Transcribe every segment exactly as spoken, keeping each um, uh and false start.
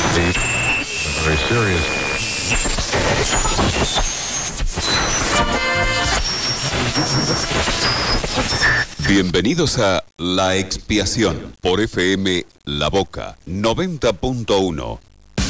Very serious. Bienvenidos a La Expiación por F M La Boca noventa punto uno.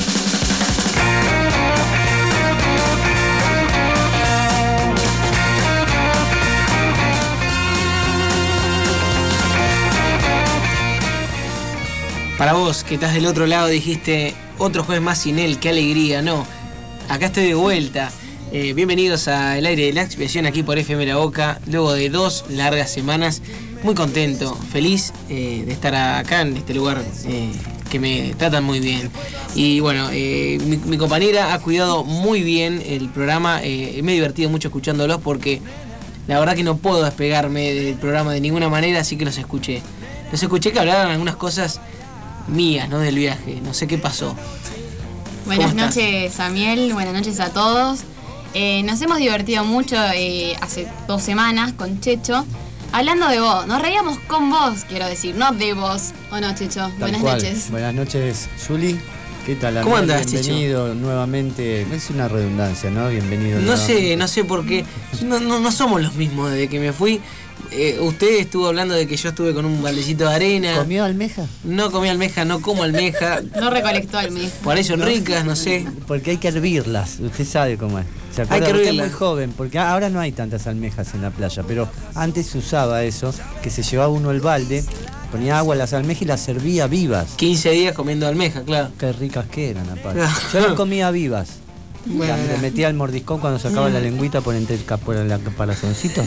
Para vos, que estás del otro lado, dijiste, otro jueves más sin él, qué alegría. No, acá estoy de vuelta. Eh, bienvenidos a El Aire de la Expiación aquí por F M La Boca, luego de dos largas semanas. Muy contento, feliz eh, de estar acá en este lugar eh, que me tratan muy bien. Y bueno, eh, mi, mi compañera ha cuidado muy bien el programa. Eh, me he divertido mucho escuchándolos porque la verdad que no puedo despegarme del programa de ninguna manera, así que los escuché. Los escuché que hablaban algunas cosas mías, ¿no? Del viaje, no sé qué pasó. Buenas noches, Samiel, buenas noches a todos. Eh, nos hemos divertido mucho eh, hace dos semanas con Checho, hablando de vos. Nos reíamos con vos, quiero decir, no de vos. ¿O no, Checho? Tal buenas cual. noches. Buenas noches, Juli. ¿Qué tal? ¿Cómo andás, Checho? Bienvenido nuevamente. Es una redundancia, ¿no? Bienvenido. No sé, nuevamente. no sé por qué. No, no, no somos los mismos desde que me fui. Eh, usted estuvo hablando de que yo estuve con un baldecito de arena. ¿Comió almeja? No comí almeja, no como almeja. No recolectó almeja. Por ahí son ricas, no sé. Porque hay que hervirlas. Usted sabe cómo es. ¿Se acuerda? Hay que Usted es hervirlas. muy joven, porque ahora no hay tantas almejas en la playa, pero antes se usaba eso, que se llevaba uno el balde, ponía agua a las almejas y las servía vivas. quince días comiendo almeja, claro. Qué ricas que eran, aparte. Claro. Yo las comía vivas. Bueno, Le metía el mordiscón cuando sacaba la lengüita por entre el por el caparazoncito.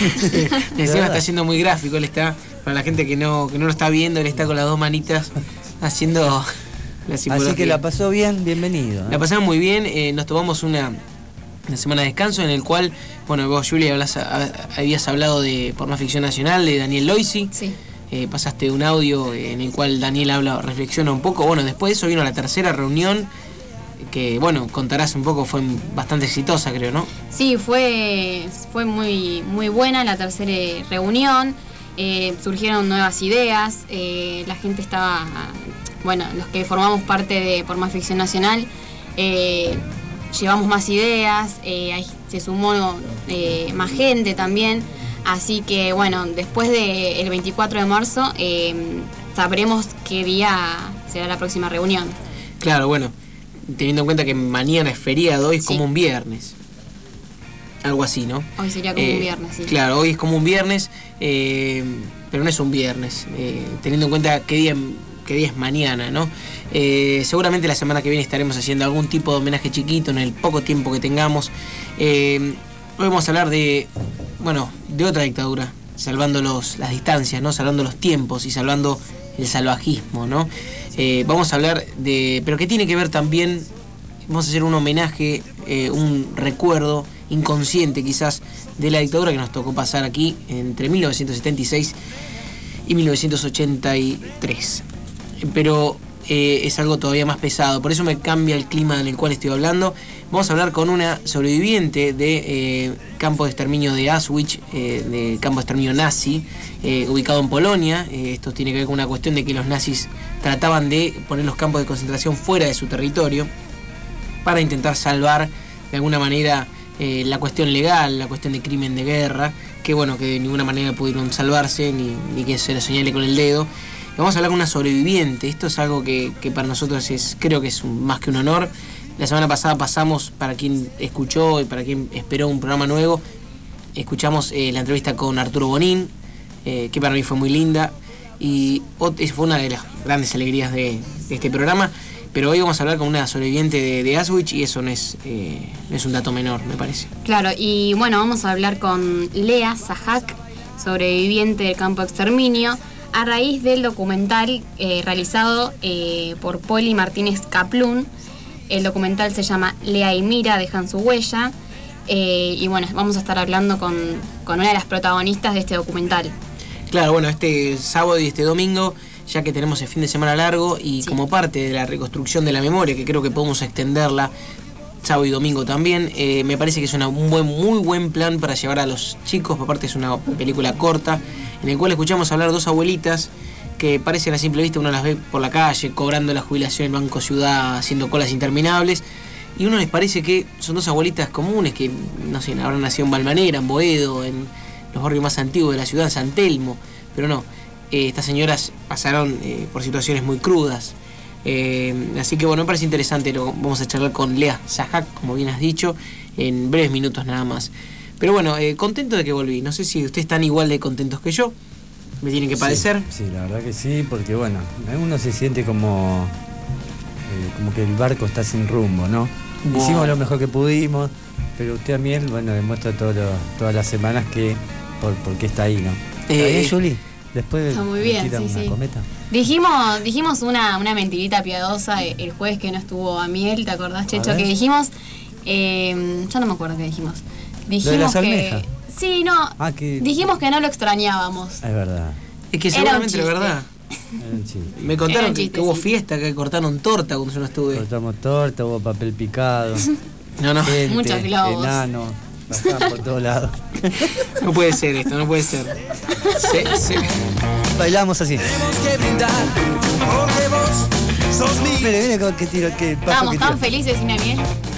y encima está siendo muy gráfico, él está, para la gente que no, que no lo está viendo, él está con las dos manitas haciendo la simbología. Así que la pasó bien, bienvenido. ¿eh? La pasamos muy bien, eh, nos tomamos una, una semana de descanso en el cual, bueno, vos, Julia, hablas, habías hablado de Por Más Ficción Nacional, de Daniel Loisi. Sí. Eh, pasaste un audio en el cual Daniel habla, reflexiona un poco. Bueno, después de eso vino la tercera reunión, que, bueno, contarás un poco, fue bastante exitosa, creo, ¿no? Sí, fue, fue muy, muy buena la tercera reunión. Eh, surgieron nuevas ideas. Eh, la gente estaba, bueno, los que formamos parte de Por Más Ficción Nacional, eh, llevamos más ideas, eh, ahí se sumó eh, más gente también. Así que, bueno, después del veinticuatro de marzo eh, sabremos qué día será la próxima reunión. Claro, bueno, teniendo en cuenta que mañana es feriado, hoy es Sí. como un viernes. Algo así, ¿no? Hoy sería como Eh, un viernes, sí. Claro, hoy es como un viernes, eh, pero no es un viernes, eh, teniendo en cuenta qué día, qué día es mañana, ¿no? Eh, seguramente la semana que viene estaremos haciendo algún tipo de homenaje chiquito en el poco tiempo que tengamos. Eh, hoy vamos a hablar de, bueno, de otra dictadura, salvando los, las distancias, ¿no? Salvando los tiempos y salvando el salvajismo, ¿no? Eh, vamos a hablar de, pero que tiene que ver también, vamos a hacer un homenaje, eh, un recuerdo inconsciente quizás de la dictadura que nos tocó pasar aquí entre mil novecientos setenta y seis y mil novecientos ochenta y tres. Pero eh, es algo todavía más pesado, por eso me cambia el clima en el cual estoy hablando. Vamos a hablar con una sobreviviente de eh, campo de exterminio de Auschwitz, eh, de campo de exterminio nazi, eh, ubicado en Polonia. Eh, esto tiene que ver con una cuestión de que los nazis trataban de poner los campos de concentración fuera de su territorio para intentar salvar de alguna manera eh, la cuestión legal, la cuestión de crimen de guerra, que bueno, que de ninguna manera pudieron salvarse ni, ni que se les señale con el dedo. Y vamos a hablar con una sobreviviente. Esto es algo que, que para nosotros es, creo que es un, más que un honor. La semana pasada pasamos, para quien escuchó y para quien esperó un programa nuevo, escuchamos eh, la entrevista con Arturo Bonín, eh, que para mí fue muy linda, y esa fue una de las grandes alegrías de, de este programa. Pero hoy vamos a hablar con una sobreviviente de, de Auschwitz y eso no es, eh, no es un dato menor, me parece. Claro, y bueno, vamos a hablar con Lea Zahak, sobreviviente del campo de exterminio, a raíz del documental eh, realizado eh, por Poli Martínez Kaplún. El documental se llama Lea y Mira, dejan su huella. Eh, y bueno, vamos a estar hablando con, con una de las protagonistas de este documental. Claro, bueno, este sábado y este domingo, ya que tenemos el fin de semana largo y Sí. como parte de la reconstrucción de la memoria, que creo que podemos extenderla sábado y domingo también, eh, me parece que es una, un buen, muy buen plan para llevar a los chicos. Aparte es una película corta, en el cual escuchamos hablar dos abuelitas que parecen a simple vista, uno las ve por la calle, cobrando la jubilación en Banco Ciudad, haciendo colas interminables, y uno les parece que son dos abuelitas comunes que, no sé, habrán nacido en Balvanera, en Boedo, en los barrios más antiguos de la ciudad, en San Telmo, pero no, eh, estas señoras pasaron eh, por situaciones muy crudas. Eh, así que bueno, me parece interesante, lo vamos a charlar con Lea Sajak, como bien has dicho, en breves minutos nada más. Pero bueno, eh, contento de que volví. No sé si ustedes están igual de contentos que yo. Me tienen que padecer. Sí, sí, la verdad que sí, porque bueno, uno se siente como, eh, como que el barco está sin rumbo, ¿no? Wow. Hicimos lo mejor que pudimos, pero usted también, bueno, demuestra todo lo, todas las semanas que por, por qué está ahí, ¿no? ¿Está Eh, bien, Juli? Después Está muy bien, tiran sí, una sí. cometa. Dijimos, dijimos una, una mentirita piadosa el jueves que no estuvo Amiel, ¿te acordás, Checho? ver. Que dijimos, eh, ya no me acuerdo qué dijimos. Dijimos ¿Lo de las que, almejas? sí, no, Ah, que- dijimos que no lo extrañábamos. Es verdad. Es que Era seguramente un la chiste. verdad. Era un chiste. Me contaron Era un que, chiste, que hubo sí. fiesta, que cortaron torta cuando yo no estuve. Cortamos torta, hubo papel picado, No, no. gente, Muchos globos. enano, pasaban por todos lados. No puede ser esto, no puede ser. Se- se- Bailamos así. Tenemos que brindar porque vos sos mi. Mire, mire con qué tiro, qué paso Estábamos que tan tira. felices sin Amiel.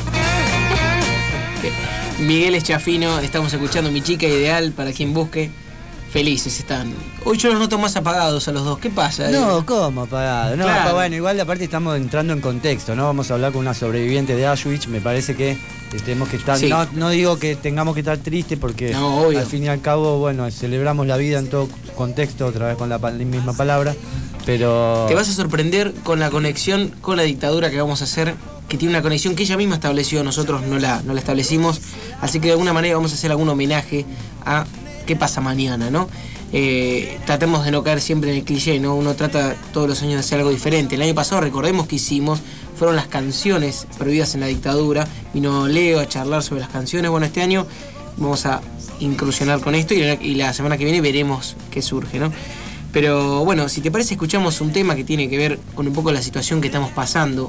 Miguel Eschafino, estamos escuchando Mi Chica Ideal, para quien busque. Felices están. Hoy yo los noto más apagados a los dos. ¿Qué pasa? No, ¿cómo apagado? No, Claro. pa- bueno, igual aparte estamos entrando en contexto, ¿no? Vamos a hablar con una sobreviviente de Auschwitz, me parece que eh, tenemos que estar, Sí. no, no digo que tengamos que estar tristes porque No, obvio. al fin y al cabo, bueno, celebramos la vida en todo contexto, otra vez con la, pa- la misma palabra, pero... Te vas a sorprender con la conexión con la dictadura que vamos a hacer, que tiene una conexión que ella misma estableció, nosotros no la, no la establecimos, así que de alguna manera vamos a hacer algún homenaje a qué pasa mañana, ¿no? Eh, tratemos de no caer siempre en el cliché, ¿no? Uno trata todos los años de hacer algo diferente. El año pasado, recordemos que hicimos, fueron las canciones prohibidas en la dictadura, vino Leo a charlar sobre las canciones. Bueno, este año vamos a incursionar con esto y la, y la semana que viene veremos qué surge, ¿no? Pero bueno, si te parece, escuchamos un tema que tiene que ver con un poco la situación que estamos pasando.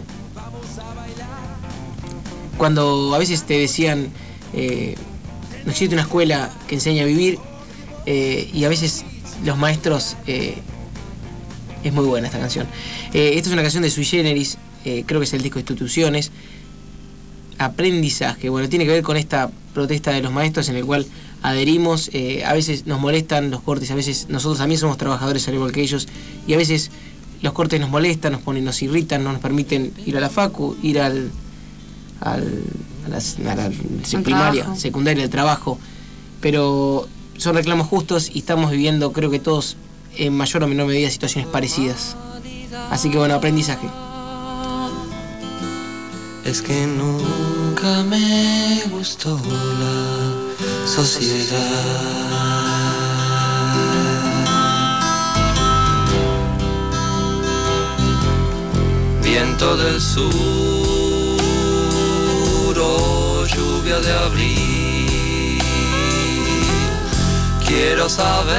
Cuando a veces te decían, eh, no existe una escuela que enseñe a vivir, eh, y a veces los maestros... Eh, es muy buena esta canción. Eh, esta es una canción de Sui Generis, eh, creo que es el disco Instituciones. Aprendizaje, bueno, tiene que ver con esta protesta de los maestros en el cual adherimos. Eh, a veces nos molestan los cortes, a veces nosotros también somos trabajadores al igual que ellos, y a veces los cortes nos molestan, nos ponen, nos irritan, no nos permiten ir a la facu, ir al, al a la, a la primaria, trabajo. secundaria, al trabajo, pero son reclamos justos y estamos viviendo, creo que todos, en mayor o menor medida, situaciones parecidas. Así que bueno, aprendizaje. Es que nunca me gustó la sociedad. Viento del sur o lluvia de abril, quiero saber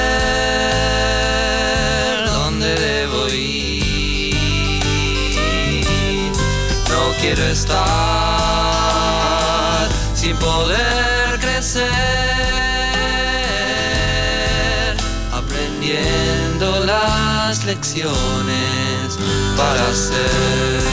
dónde debo ir. No quiero estar sin poder crecer, aprendiendo las lecciones para ser.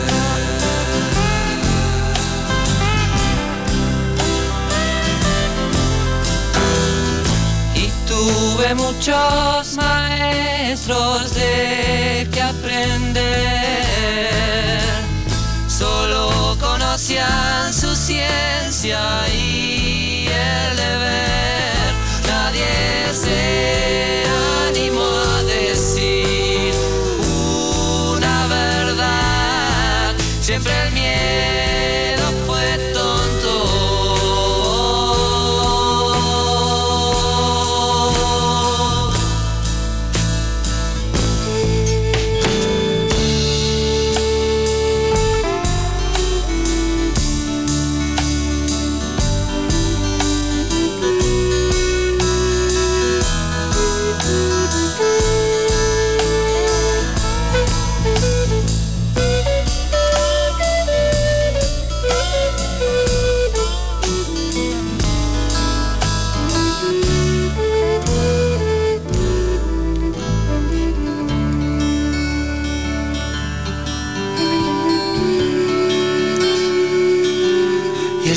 Y tuve muchos maestros de que aprender, solo conocían su ciencia y el deber. Nadie se animó a decir una verdad, siempre el miedo fue tonto.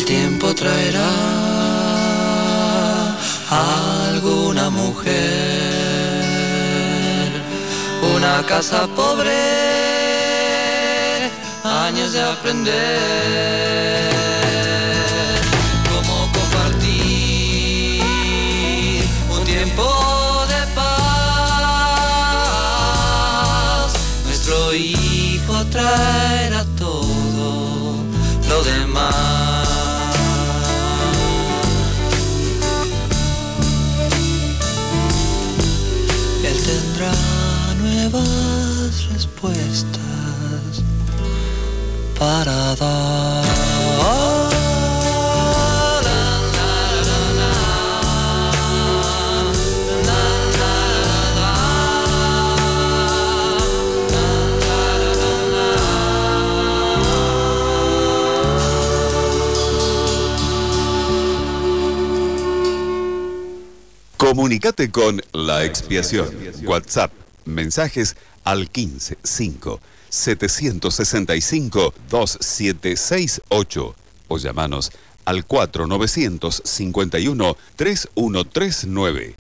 tiempo traerá a alguna mujer, una casa pobre, años de aprender cómo compartir un tiempo de paz. Nuestro hijo traerá todo lo demás. Él tendrá nuevas respuestas para dar. Comunicate con La Expiación. WhatsApp, mensajes al quince cinco setecientos sesenta y cinco veintisiete sesenta y ocho o llamanos al cuatro novecientos cincuenta y uno treinta y uno treinta y nueve.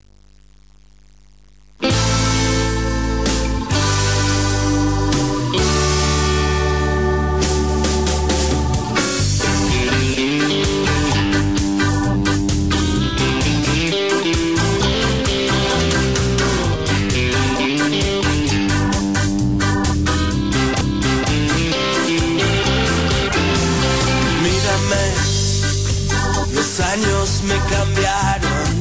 Años me cambiaron.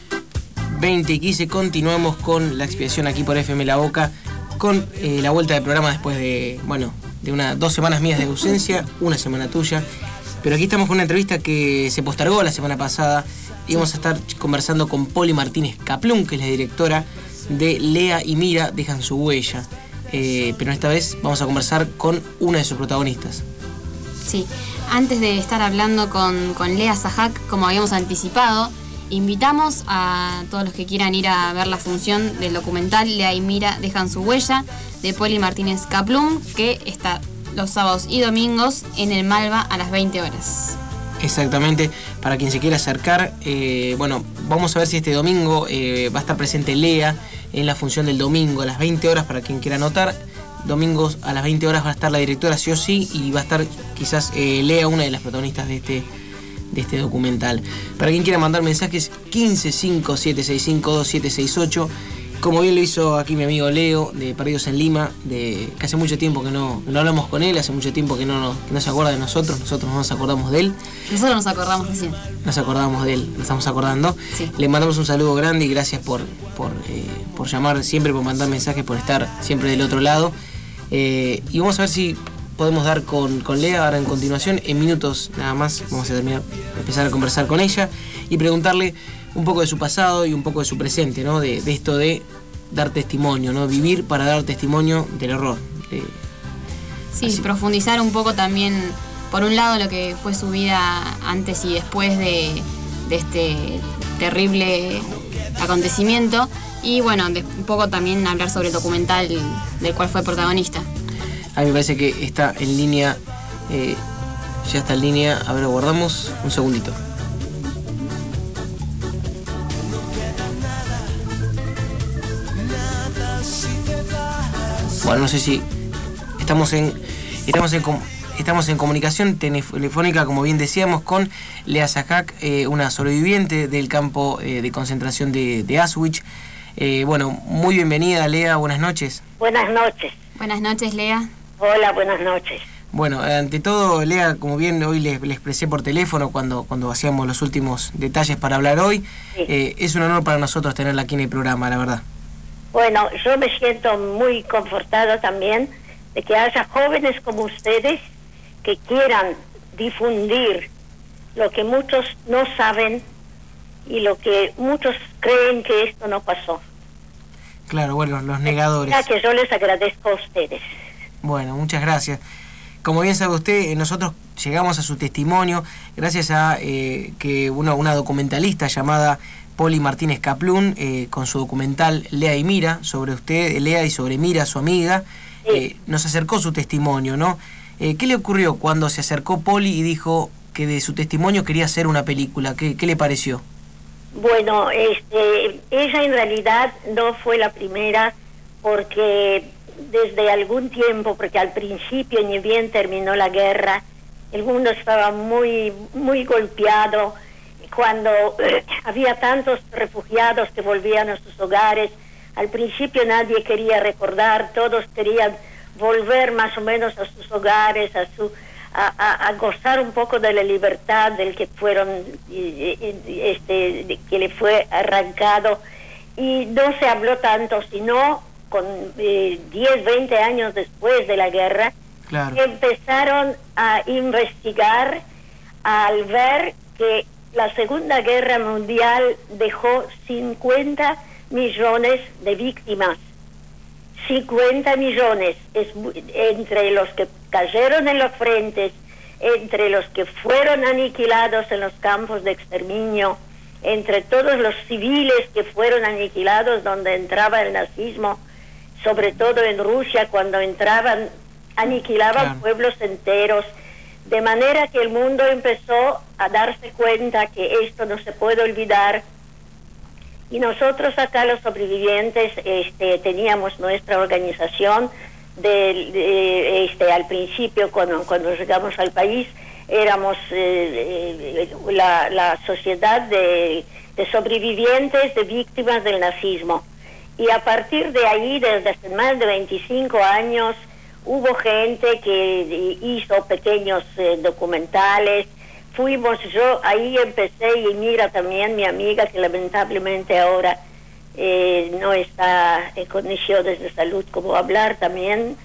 veinte y quince, continuamos con La Expiación aquí por F M La Boca, con eh, la vuelta del programa después de, bueno, de unas dos semanas mías de ausencia, una semana tuya. Pero aquí estamos con una entrevista que se postergó la semana pasada y vamos a estar conversando con Poli Martínez Kaplun, que es la directora de Lea y Mira dejan su huella. Eh, pero esta vez vamos a conversar con una de sus protagonistas. Sí, antes de estar hablando con, con Lea Sajak, como habíamos anticipado, invitamos a todos los que quieran ir a ver la función del documental Lea y Mira dejan su huella, de Poli Martínez Kaplun, que está los sábados y domingos en el Malva a las veinte horas. Exactamente, para quien se quiera acercar, eh, bueno, vamos a ver si este domingo eh, va a estar presente Lea en la función del domingo a las veinte horas, para quien quiera anotar. Domingos a las veinte horas va a estar la directora sí o sí, y va a estar quizás eh, Lea, una de las protagonistas de este, de este documental. Para quien quiera mandar mensajes, quince cinco siete seis cinco dos siete seis ocho, como bien lo hizo aquí mi amigo Leo, de Perdidos en Lima, de que hace mucho tiempo que no, no hablamos con él, hace mucho tiempo que no, que no se acuerda de nosotros, nosotros no nos acordamos de él. Nosotros nos acordamos recién. Nos acordamos de él, nos estamos acordando. Sí. Le mandamos un saludo grande y gracias por, por, eh, por llamar siempre, por mandar mensajes, por estar siempre del otro lado. Eh, y vamos a ver si podemos dar con, con Lea ahora en continuación, en minutos nada más. Vamos a terminar, empezar a conversar con ella y preguntarle un poco de su pasado y un poco de su presente, ¿no? De, de esto de dar testimonio, ¿no? Vivir para dar testimonio del horror. De... Sí, Así. Profundizar un poco también, por un lado, lo que fue su vida antes y después de, de este terrible acontecimiento. Y bueno, de, un poco también hablar sobre el documental del cual fue protagonista. A mí me parece que está en línea, eh, ya está en línea, a ver, lo guardamos un segundito. Bueno, no sé si estamos en estamos en estamos en comunicación telefónica, como bien decíamos, con Lea Sajak, eh, una sobreviviente del campo eh, de concentración de, de Auschwitz. Eh, bueno, muy bienvenida, Lea, buenas noches. Buenas noches. Buenas noches, Lea. Hola, buenas noches. Bueno, ante todo, Lea, como bien hoy les, les expresé por teléfono cuando, cuando hacíamos los últimos detalles para hablar hoy, sí. eh, es un honor para nosotros tenerla aquí en el programa, la verdad. Bueno, yo me siento muy confortada también de que haya jóvenes como ustedes que quieran difundir lo que muchos no saben y lo que muchos creen que esto no pasó. Claro, bueno, los negadores. Ya que yo les agradezco a ustedes. Bueno, muchas gracias. Como bien sabe usted, nosotros llegamos a su testimonio gracias a eh, que una, una documentalista llamada Poli Martínez Kaplun, eh, con su documental Lea y Mira, sobre usted, Lea, y sobre Mira, su amiga, sí. eh, nos acercó su testimonio, ¿no? Eh, ¿Qué le ocurrió cuando se acercó Poli y dijo, que de su testimonio quería hacer una película. ¿Qué, qué le pareció? Bueno, este, ella en realidad no fue la primera, porque desde algún tiempo, porque al principio ni bien terminó la guerra, el mundo estaba muy, muy golpeado, cuando eh, había tantos refugiados que volvían a sus hogares. Al principio nadie quería recordar, todos querían volver más o menos a sus hogares, a su a, a, a gozar un poco de la libertad del que fueron este que le fue arrancado, y no se habló tanto, sino con eh, diez, veinte años después de la guerra, claro, empezaron a investigar al ver que la Segunda Guerra Mundial dejó cincuenta millones de víctimas. cincuenta millones, es, entre los que cayeron en los frentes, entre los que fueron aniquilados en los campos de exterminio, entre todos los civiles que fueron aniquilados donde entraba el nazismo, sobre todo en Rusia, cuando entraban, aniquilaban claro. pueblos enteros, de manera que el mundo empezó a darse cuenta que esto no se puede olvidar. Y nosotros acá, los sobrevivientes, este, teníamos nuestra organización. De, de, este, al principio, cuando, cuando llegamos al país, éramos eh, eh, la, la sociedad de, de sobrevivientes de víctimas del nazismo. Y a partir de ahí, desde hace más de veinticinco años, hubo gente que hizo pequeños eh, documentales. Fuimos, yo ahí empecé, y mira también mi amiga, que lamentablemente ahora eh, no está en condiciones de salud como hablar también.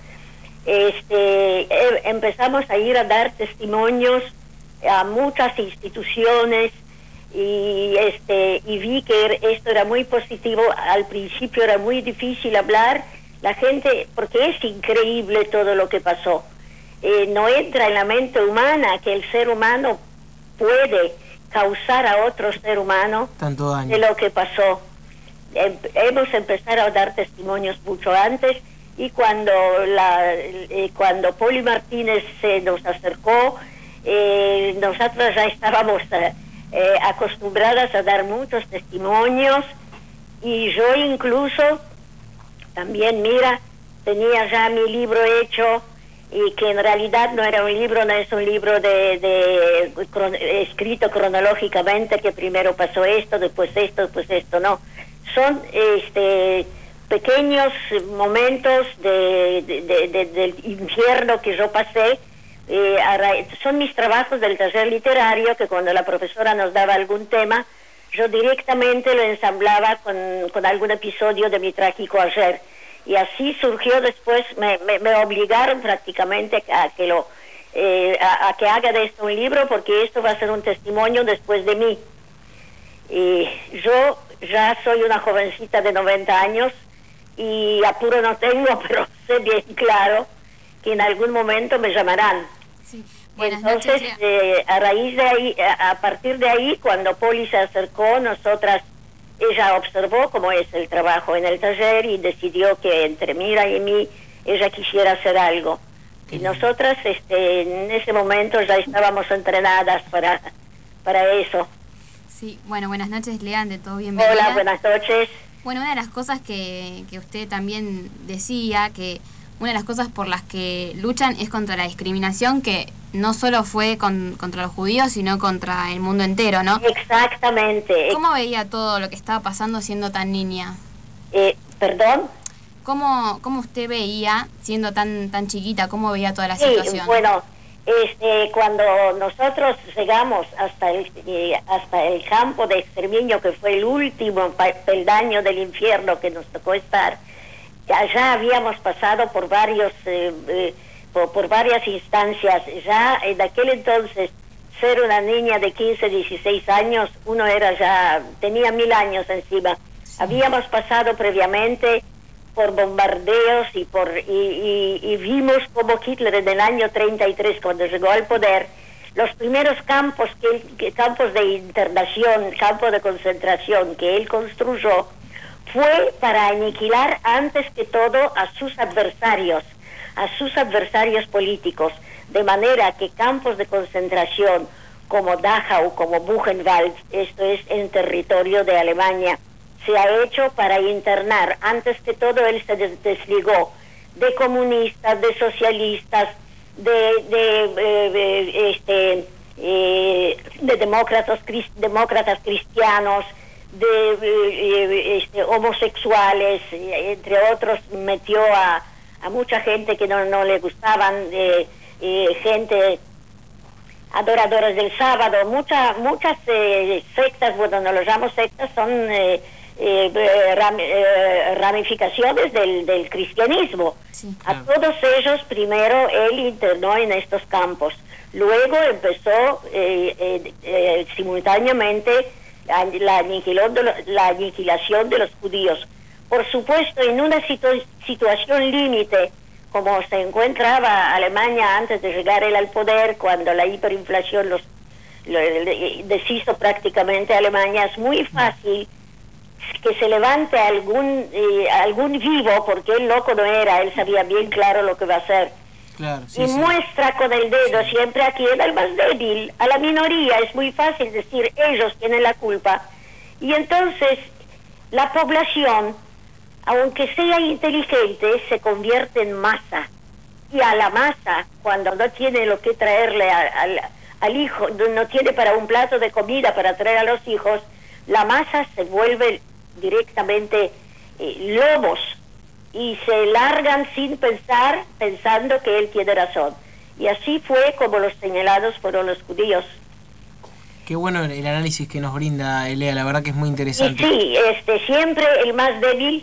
Este, eh, empezamos a ir a dar testimonios a muchas instituciones, y este y vi que esto era muy positivo. Al principio era muy difícil hablar, la gente, porque es increíble todo lo que pasó. Eh, no entra en la mente humana que el ser humano puede causar a otro ser humano tanto daño de lo que pasó. Em, hemos empezado a dar testimonios mucho antes, y cuando la eh, cuando Poli Martínez se nos acercó, eh, nosotros ya estábamos eh, eh, acostumbradas a dar muchos testimonios, y yo incluso también, mira, tenía ya mi libro hecho, y que en realidad no era un libro, no es un libro de, de cron, escrito cronológicamente, que primero pasó esto, después esto, después esto, no. Son este pequeños momentos de, de, de, de, del infierno que yo pasé. Eh, son mis trabajos del taller literario, que cuando la profesora nos daba algún tema, yo directamente lo ensamblaba con, con algún episodio de mi trágico ayer. Y así surgió después, me, me, me obligaron prácticamente a que lo eh, a, a que haga de esto un libro, porque esto va a ser un testimonio después de mí. Y yo ya soy una jovencita de noventa años, y apuro no tengo, pero sé bien claro que en algún momento me llamarán. Sí. Buenas Entonces, noches, eh, a raíz de ahí, a, a partir de ahí, cuando Poli se acercó, nosotras ella observó cómo es el trabajo en el taller, y decidió que entre Mira y mí ella quisiera hacer algo. Y nosotras este, en ese momento ya estábamos entrenadas para, para eso. Sí, bueno, buenas noches, Leandre, todo bienvenida. Hola, buenas noches. Bueno, una de las cosas que, que usted también decía, que una de las cosas por las que luchan es contra la discriminación, que no solo fue con, contra los judíos, sino contra el mundo entero, ¿no? Exactamente. ¿Cómo veía todo lo que estaba pasando siendo tan niña? Eh, ¿Perdón? ¿Cómo, cómo usted veía, siendo tan tan chiquita, cómo veía toda la sí, situación? Bueno, este, cuando nosotros llegamos hasta el, eh, hasta el campo de exterminio, que fue el último peldaño del infierno que nos tocó estar, allá habíamos pasado por varios... Eh, eh, Por, por varias instancias. Ya en aquel entonces, ser una niña de quince, dieciséis años, uno era ya, tenía mil años encima. Sí. Habíamos pasado previamente por bombardeos y por y, y, y vimos como Hitler en el año treinta y tres, cuando llegó al poder, los primeros campos que, él, que campos de internación, campos de concentración que él construyó, fue para aniquilar antes que todo a sus adversarios, a sus adversarios políticos, de manera que campos de concentración como Dachau, como Buchenwald, esto es en territorio de Alemania. Se ha hecho para internar. Antes que todo él se des- desligó de comunistas, de socialistas, de, de, de, de, este, eh, de demócratas, cris- demócratas cristianos, de eh, este, homosexuales, eh, entre otros. Metió a, a mucha gente que no, no le gustaban, eh, eh, gente adoradores del sábado, muchas muchas eh, sectas, bueno, no los llamo sectas, son eh, eh, ram, eh, ramificaciones del, del cristianismo. Sí, claro. A todos ellos primero él internó en estos campos, luego empezó eh, eh, eh, simultáneamente la, la, aniquilón de lo, la aniquilación de los judíos. Por supuesto, en una situ- situación límite, como se encontraba Alemania antes de llegar él al poder, cuando la hiperinflación los, los deshizo prácticamente a Alemania, es muy fácil que se levante algún eh, algún vivo, porque él loco no era, él sabía bien claro lo que va a hacer. Claro, sí, y sí. muestra con el dedo siempre a quien el más débil, a la minoría. Es muy fácil decir, ellos tienen la culpa. Y entonces la población, aunque sea inteligente, se convierte en masa. Y a la masa, cuando no tiene lo que traerle a, a, al hijo, no tiene para un plato de comida para traer a los hijos, la masa se vuelve directamente eh, lobos y se largan sin pensar, pensando que él tiene razón. Y así fue como los señalados fueron los judíos. Qué bueno el análisis que nos brinda Elea, la verdad que es muy Y interesante. sí, este, siempre el más débil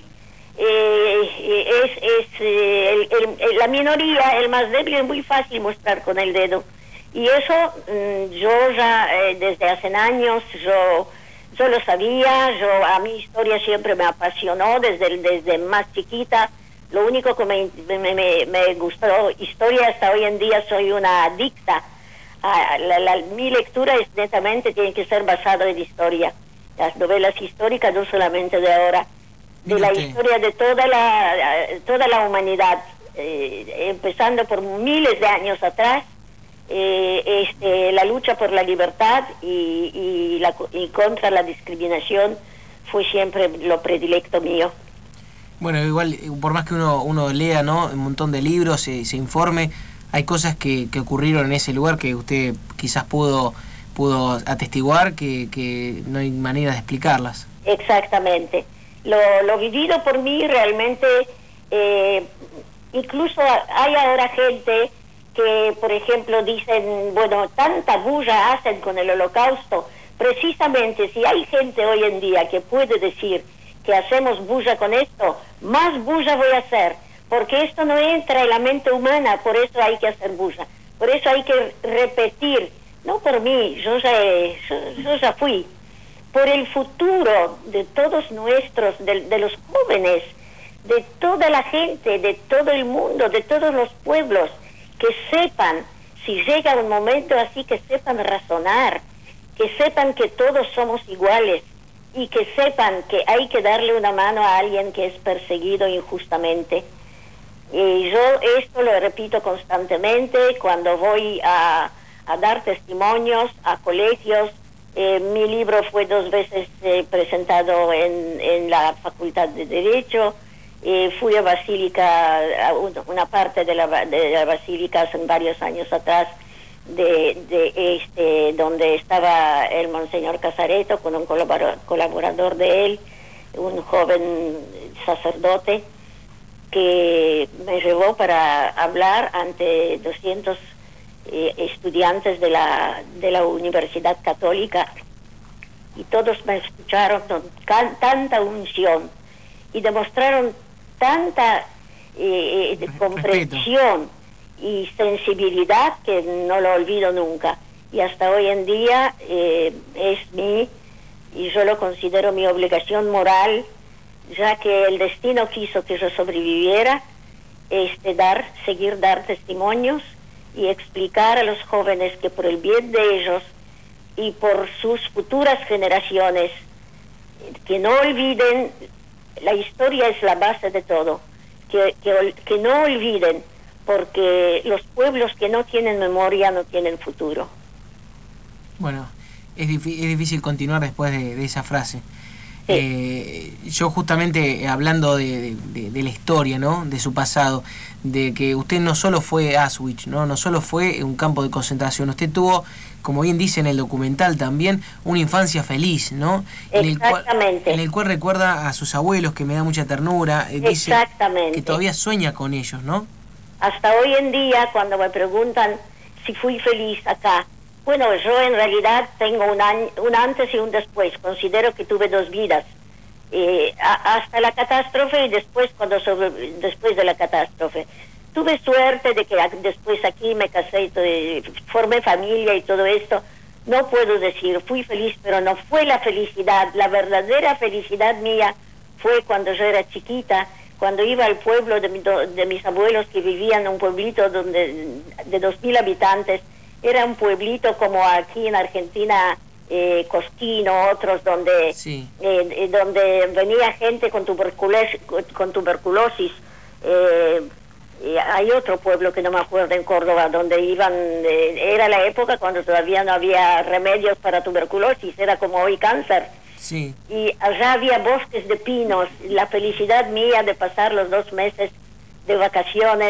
eh, es, es eh, el, el, el, la minoría, el más débil es muy fácil mostrar con el dedo. Y eso mm, yo ya eh, desde hace años, yo yo lo sabía, yo a mi historia siempre me apasionó desde, desde más chiquita. Lo único que me, me, me, me gustó historia hasta hoy en día, soy una adicta. A la, la, mi lectura es netamente, tiene que ser basada en historia. Las novelas históricas, no solamente de ahora, de la historia de toda la, toda la humanidad, eh, empezando por miles de años atrás, eh, este, la lucha por la libertad y, y, la, y contra la discriminación fue siempre lo predilecto mío. Bueno, igual, por más que uno uno lea, ¿no?, un montón de libros, se, se informe, hay cosas que, que ocurrieron en ese lugar que usted quizás pudo pudo atestiguar, que, que no hay manera de explicarlas. Exactamente. Lo, lo vivido por mí realmente, eh, incluso hay ahora gente que, por ejemplo, dicen, bueno, tanta bulla hacen con el Holocausto. Precisamente, si hay gente hoy en día que puede decir que hacemos bulla con esto, más bulla voy a hacer, porque esto no entra en la mente humana, por eso hay que hacer bulla, por eso hay que repetir, no por mí, yo ya, he, yo, yo ya fui, por el futuro de todos nuestros, de, de los jóvenes, de toda la gente, de todo el mundo, de todos los pueblos, que sepan, si llega un momento así, que sepan razonar, que sepan que todos somos iguales y que sepan que hay que darle una mano a alguien que es perseguido injustamente. Y yo esto lo repito constantemente cuando voy a, a dar testimonios a colegios. Eh, mi libro fue dos veces eh, presentado en, en la Facultad de Derecho. Eh, fui a Basílica, a una parte de la, de la Basílica hace varios años atrás, de, de este donde estaba el Monseñor Casareto con un colaborador, colaborador de él, un joven sacerdote que me llevó para hablar ante doscientos eh, estudiantes de la, de la Universidad Católica, y todos me escucharon con can, tanta unción y demostraron tanta eh, comprensión y sensibilidad que no lo olvido nunca, y hasta hoy en día eh, es mi, y yo lo considero mi obligación moral, ya que el destino quiso que yo sobreviviera, este, dar, seguir dar testimonios y explicar a los jóvenes que por el bien de ellos y por sus futuras generaciones, que no olviden, la historia es la base de todo, que, que, que no olviden, porque los pueblos que no tienen memoria no tienen futuro. Bueno, es, es difícil continuar después de, de esa frase. Sí. Eh, yo justamente hablando de, de, de la historia, ¿no? De su pasado, de que usted no solo fue Auschwitz, ¿no? No solo fue un campo de concentración, usted tuvo, como bien dice en el documental también, una infancia feliz, ¿no? En el cual, en el cual recuerda a sus abuelos, que me da mucha ternura, eh, dice que todavía sueña con ellos, ¿no? Hasta hoy en día, cuando me preguntan si fui feliz acá, bueno, yo en realidad tengo un, año, un antes y un después. Considero que tuve dos vidas, eh, a, hasta la catástrofe y después cuando sobre, después de la catástrofe. Tuve suerte de que después aquí me casé y todo, formé familia y todo esto. No puedo decir fui feliz, pero no fue la felicidad. La verdadera felicidad mía fue cuando yo era chiquita, cuando iba al pueblo de, mi, de mis abuelos, que vivían en un pueblito donde de dos mil habitantes. Era un pueblito como aquí en Argentina, eh, Cosquín o otros, donde sí. eh, donde venía gente con tuberculosis. Con tuberculosis. Eh, hay otro pueblo que no me acuerdo en Córdoba, donde iban, eh, era la época cuando todavía no había remedios para tuberculosis, era como hoy cáncer. Sí. Y allá había bosques de pinos. La felicidad mía de pasar los dos meses de vacaciones,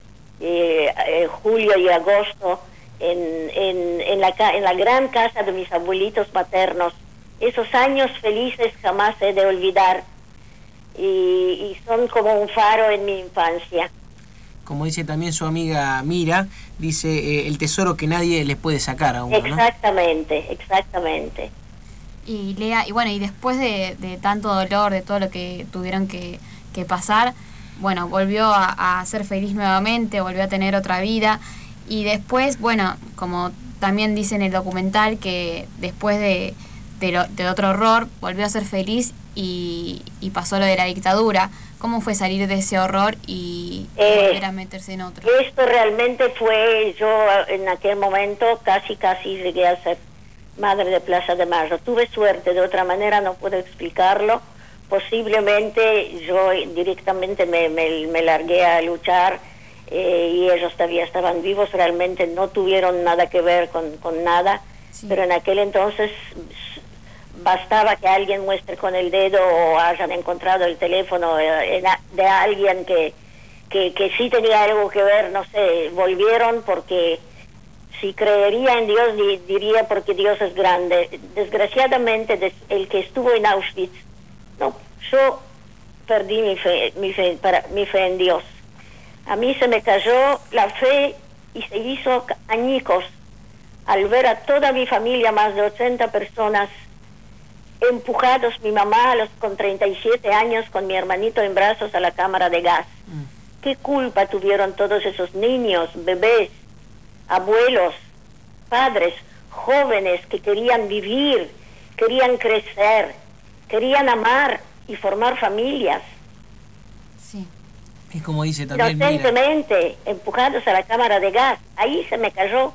eh, eh, julio y agosto, En, en, en, la, en la gran casa de mis abuelitos maternos. Esos años felices jamás he de olvidar y, y son como un faro en mi infancia. Como dice también su amiga Mira, dice eh, el tesoro que nadie le puede sacar a uno, exactamente, ¿no? Exactamente. Y Lea, y bueno, y después de, de tanto dolor, de todo lo que tuvieron que, que pasar, bueno, volvió a, a ser feliz nuevamente, volvió a tener otra vida. Y después, bueno, como también dice en el documental, que después de, de, lo, de otro horror, volvió a ser feliz y, y pasó lo de la dictadura. ¿Cómo fue salir de ese horror y eh, volver a meterse en otro? Esto realmente fue, yo en aquel momento casi, casi llegué a ser madre de Plaza de Mayo. Tuve suerte, de otra manera no puedo explicarlo. Posiblemente yo directamente me, me, me largué a luchar. Eh, y ellos todavía estaban vivos, realmente no tuvieron nada que ver con, con nada, sí. Pero en aquel entonces bastaba que alguien muestre con el dedo o hayan encontrado el teléfono eh, de alguien que, que, que sí tenía algo que ver, no sé, volvieron porque si creería en Dios diría porque Dios es grande. Desgraciadamente des, el que estuvo en Auschwitz, no, yo perdí mi fe, mi fe, para, mi fe en Dios. A mí se me cayó la fe y se hizo añicos al ver a toda mi familia, más de ochenta personas, empujados, mi mamá a los, con treinta y siete años, con mi hermanito en brazos, a la cámara de gas. Mm. ¿Qué culpa tuvieron todos esos niños, bebés, abuelos, padres, jóvenes que querían vivir, querían crecer, querían amar y formar familias? Sí. Y como dice también, inocentemente empujados a la cámara de gas. Ahí se me cayó,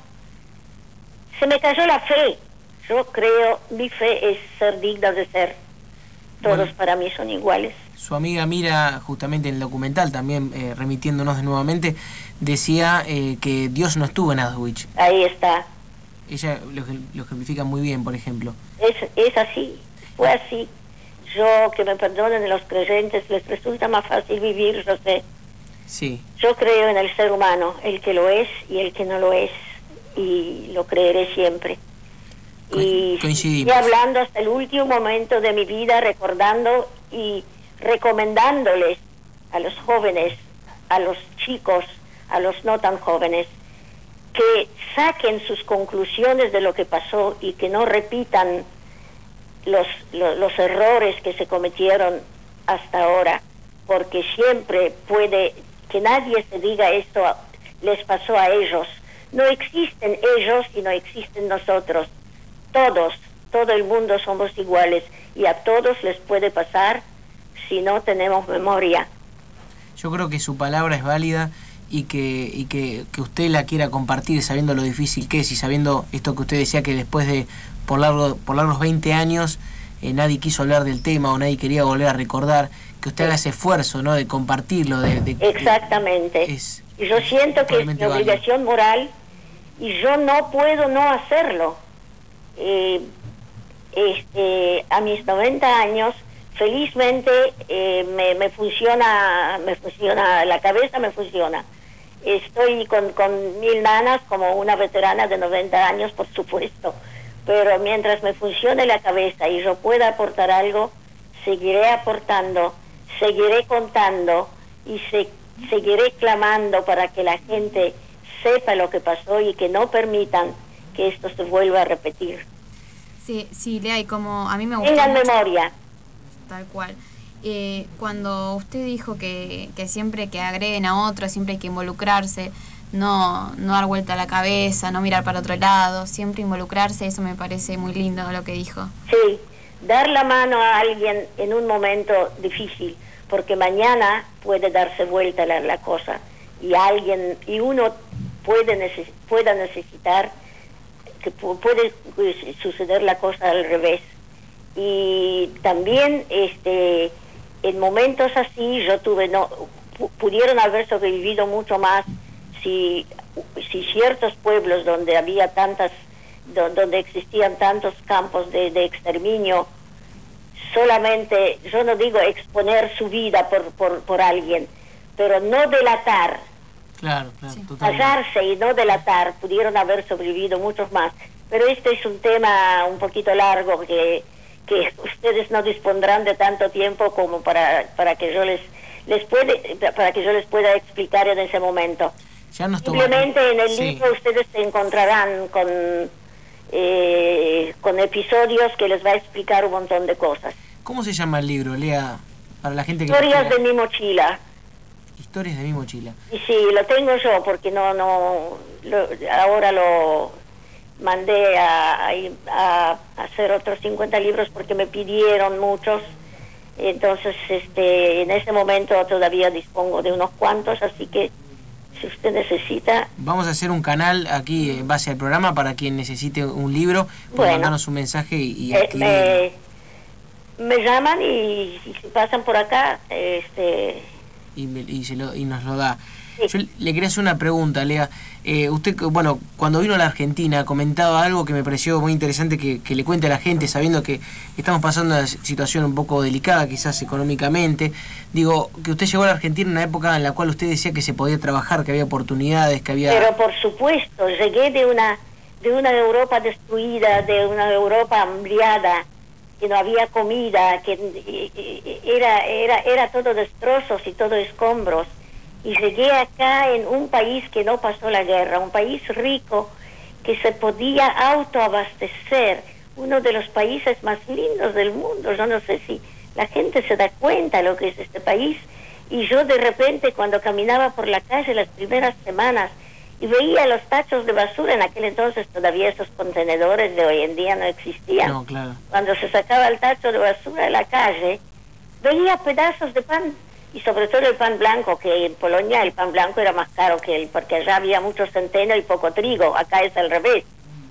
se me cayó la fe. Yo creo, mi fe es ser digna de ser. Todos bueno, para mí son iguales. Su amiga Mira, justamente en el documental, también eh, remitiéndonos de nuevamente, decía eh, que Dios no estuvo en Auschwitz. Ahí está. Ella lo, lo ejemplifica muy bien, por ejemplo. Es, es así, fue así. Yo, que me perdonen los creyentes, les resulta más fácil vivir, yo sé. Sí. Yo creo en el ser humano, el que lo es y el que no lo es, y lo creeré siempre. Co y y hablando hasta el último momento de mi vida, recordando y recomendándoles a los jóvenes, a los chicos, a los no tan jóvenes, que saquen sus conclusiones de lo que pasó y que no repitan Los, los, los errores que se cometieron hasta ahora, porque siempre puede que nadie se diga esto les pasó a ellos. No existen ellos y no existen nosotros. Todos, todo el mundo somos iguales y a todos les puede pasar si no tenemos memoria. Yo creo que su palabra es válida y que y que, que usted la quiera compartir sabiendo lo difícil que es y sabiendo esto que usted decía, que después de por largo por largos veinte años eh, nadie quiso hablar del tema o nadie quería volver a recordar, que usted haga ese esfuerzo, ¿no?, de compartirlo. De, de, Exactamente. De, es, y yo siento que es mi obligación moral y yo no puedo no hacerlo. eh, este, a mis noventa años, felizmente eh, me, me funciona, me funciona, la cabeza me funciona. Estoy con, con mil nanas como una veterana de noventa años, por supuesto, pero mientras me funcione la cabeza y yo pueda aportar algo, seguiré aportando, seguiré contando y se, seguiré clamando para que la gente sepa lo que pasó y que no permitan que esto se vuelva a repetir. Sí, sí, Lea, y como a mí me gusta Tengan mucho, memoria. tal cual. Eh, cuando usted dijo que, que siempre que agreguen a otro, siempre hay que involucrarse, no, no dar vuelta a la cabeza, no mirar para otro lado, siempre involucrarse, eso me parece muy lindo lo que dijo. Sí, dar la mano a alguien en un momento difícil, porque mañana puede darse vuelta la, la cosa y alguien y uno puede neces pueda necesitar que puede suceder la cosa al revés. Y también este en momentos así yo tuve no pudieron haber sobrevivido mucho más si si ciertos pueblos donde había tantas donde existían tantos campos de, de exterminio, solamente, yo no digo exponer su vida por, por, por alguien, pero no delatar, Claro, claro, Sí. totalmente. callarse y no delatar, pudieron haber sobrevivido muchos más. Pero este es un tema un poquito largo que, que ustedes no dispondrán de tanto tiempo como para, para que yo les, les puede, para que yo les pueda explicar en ese momento. Ya nos toma- Simplemente en el Sí. libro ustedes se encontrarán con, eh, con episodios que les va a explicar un montón de cosas. ¿Cómo se llama el libro, Lea? Para la gente que lo Historias de quiera. mi mochila. Historias de mi mochila. Y sí, lo tengo yo porque no, no, lo- ahora lo mandé a, a, a hacer otros cincuenta libros porque me pidieron muchos. Entonces, este, en este momento todavía dispongo de unos cuantos, así que si usted necesita, Vamos a hacer un canal aquí en base al programa para quien necesite un libro, puede Bueno. mandarnos un mensaje y, y eh, adquirirlo. me, me llaman y, y si pasan por acá, este, y, me- y, se lo- y nos lo da. Sí. Yo le quería hacer una pregunta, Lea. Eh, usted, bueno, cuando vino a la Argentina comentaba algo que me pareció muy interesante que, que le cuente a la gente, sabiendo que estamos pasando una situación un poco delicada, quizás económicamente. Digo, que usted llegó a la Argentina en una época en la cual usted decía que se podía trabajar, que había oportunidades, que había... pero por supuesto, llegué de una, de una Europa destruida, de una Europa hambriada, que no había comida, que eh, eh, era, era, era todo destrozos y todo escombros. Y llegué acá en un país que no pasó la guerra, un país rico que se podía autoabastecer, uno de los países más lindos del mundo. Yo no sé si la gente se da cuenta de lo que es este país. Y yo de repente cuando caminaba por la calle las primeras semanas y veía los tachos de basura, en aquel entonces todavía esos contenedores de hoy en día no existían. No, claro. Cuando se sacaba el tacho de basura de la calle, veía pedazos de pan, y sobre todo el pan blanco, que en Polonia el pan blanco era más caro que el, porque allá había mucho centeno y poco trigo, acá es al revés.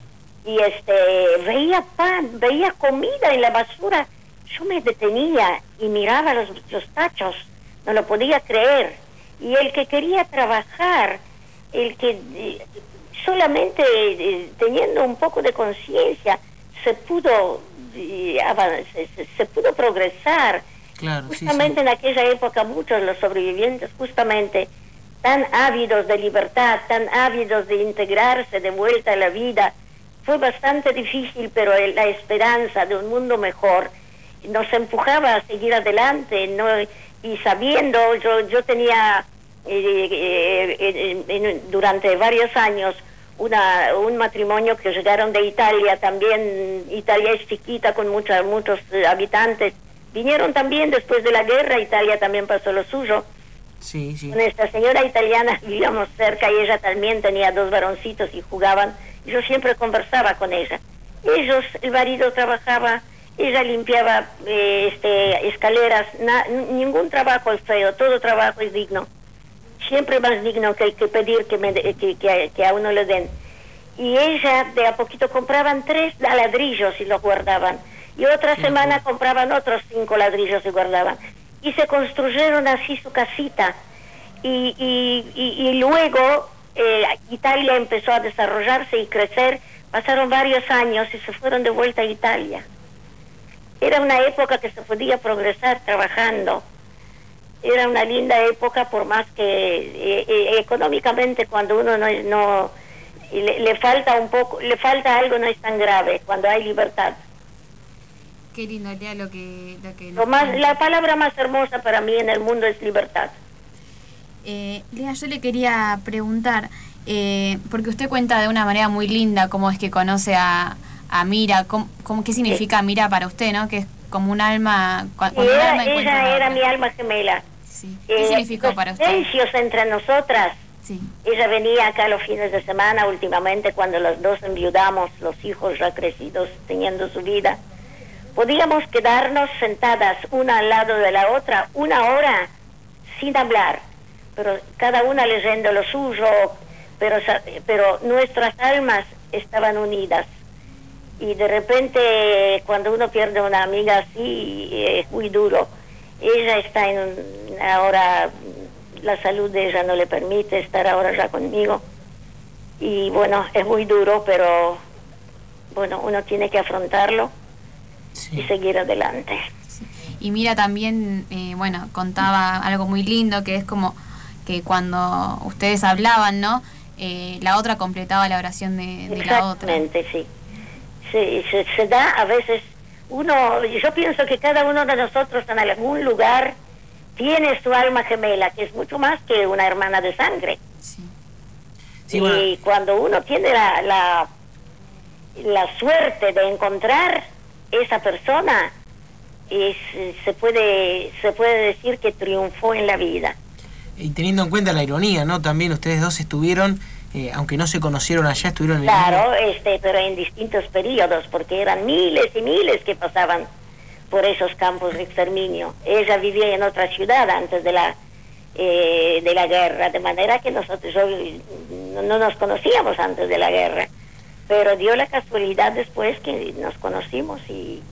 Y este, veía pan, veía comida en la basura, yo me detenía y miraba los, los tachos, no lo podía creer. Y el que quería trabajar, el que eh, solamente eh, teniendo un poco de conciencia se pudo eh, avan- se, se- se pudo progresar. Claro, sí, Justamente sí. en aquella época muchos de los sobrevivientes, justamente tan ávidos de libertad, tan ávidos de integrarse de vuelta a la vida, fue bastante difícil, pero el- la esperanza de un mundo mejor nos empujaba a seguir adelante, ¿no? Y sabiendo, yo yo tenía eh, eh, en- en- durante varios años una un matrimonio que llegaron de Italia, también Italia es chiquita con mucha, muchos eh, habitantes, vinieron también después de la guerra, Italia también pasó lo suyo. Sí, sí. Con esta señora italiana vivíamos cerca y ella también tenía dos varoncitos y jugaban, y yo siempre conversaba con ella. Ellos, el marido trabajaba, ella limpiaba eh, este, escaleras, na- ningún trabajo es feo, todo trabajo es digno. Siempre más digno que, que pedir que, me, de- que, que, que a uno le den. Y ella de a poquito compraban tres ladrillos y los guardaban. Y otra Qué semana locura. compraban otros cinco ladrillos y guardaban. Y se construyeron así su casita. Y, y, y, y luego eh, Italia empezó a desarrollarse y crecer Pasaron varios años y se fueron de vuelta a Italia. Era una época que se podía progresar trabajando. Era una linda época, por más que eh, eh, económicamente cuando uno no, no le, le falta un poco, le falta algo, no es tan grave cuando hay libertad. Qué lindo, Lea, lo que... Lo que Lo más, la palabra más hermosa para mí en el mundo es libertad. Eh, Lea, yo le quería preguntar, eh, porque usted cuenta de una manera muy linda cómo es que conoce a, a Mira, cómo, cómo, qué significa sí. Mira para usted, ¿no? Que es como un alma... Cuando era, un alma ella era mi alma gemela. Sí. ¿Qué eh, significó para usted? Silencios entre nosotras. Sí. Ella venía acá los fines de semana últimamente cuando los dos enviudamos, los hijos ya crecidos, teniendo su vida. Podíamos quedarnos sentadas una al lado de la otra una hora sin hablar, pero cada una leyendo lo suyo, pero, pero nuestras almas estaban unidas. Y de repente cuando uno pierde una amiga así es muy duro. Ella está en un, ahora la salud de ella no le permite estar ahora ya conmigo y bueno, es muy duro, pero bueno, uno tiene que afrontarlo. Sí. Y seguir adelante. Sí. Y Mira también, eh, bueno, contaba algo muy lindo, que es como que cuando ustedes hablaban, ¿no? Eh, la otra completaba la oración de, de la otra. Exactamente, sí. Se, se, se da a veces, uno, yo pienso que cada uno de nosotros en algún lugar tiene su alma gemela, que es mucho más que una hermana de sangre. Sí. Sí, y bueno. Cuando uno tiene la, la, la suerte de encontrar esa persona, es, se puede se puede decir que triunfó en la vida. Y teniendo en cuenta la ironía, ¿no? También ustedes dos estuvieron, eh, aunque no se conocieron allá, estuvieron en Claro, el... este, pero en distintos periodos, porque eran miles y miles que pasaban por esos campos de exterminio. Ella vivía en otra ciudad antes de la eh, de la guerra, de manera que nosotros yo, no, no nos conocíamos antes de la guerra. Pero dio la casualidad después que nos conocimos y,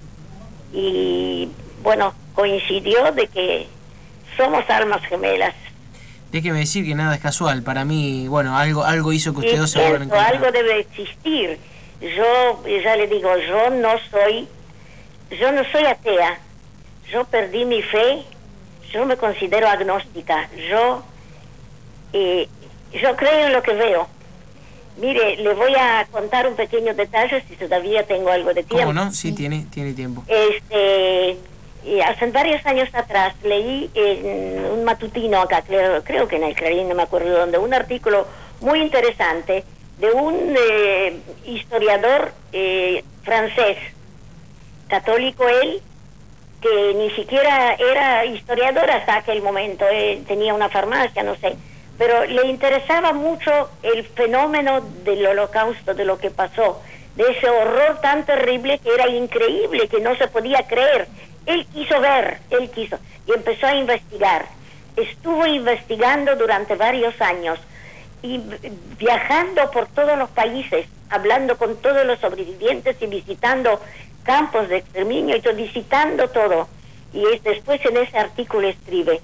y bueno, coincidió de que somos almas gemelas. Déjeme decir que nada es casual. Para mí, bueno, algo algo hizo que ustedes dos se vuelvan a encontrar. Algo debe existir. Yo ya le digo, yo no soy, yo no soy atea. Yo perdí mi fe. Yo me considero agnóstica. Yo, eh, yo creo en lo que veo. Mire, le voy a contar un pequeño detalle si todavía tengo algo de tiempo. ¿Cómo no? Sí, tiene tiene tiempo. Este, hace varios años atrás leí en un matutino acá, creo, creo que en el Clarín, no me acuerdo dónde, un artículo muy interesante de un eh, historiador eh, francés, católico él, que ni siquiera era historiador hasta aquel momento, él tenía una farmacia, no sé. Pero le interesaba mucho el fenómeno del holocausto, de lo que pasó, de ese horror tan terrible que era increíble, que no se podía creer. Él quiso ver, él quiso, y empezó a investigar. Estuvo investigando durante varios años, y viajando por todos los países, hablando con todos los sobrevivientes y visitando campos de exterminio, y todo, visitando todo. Y es, después en ese artículo escribe: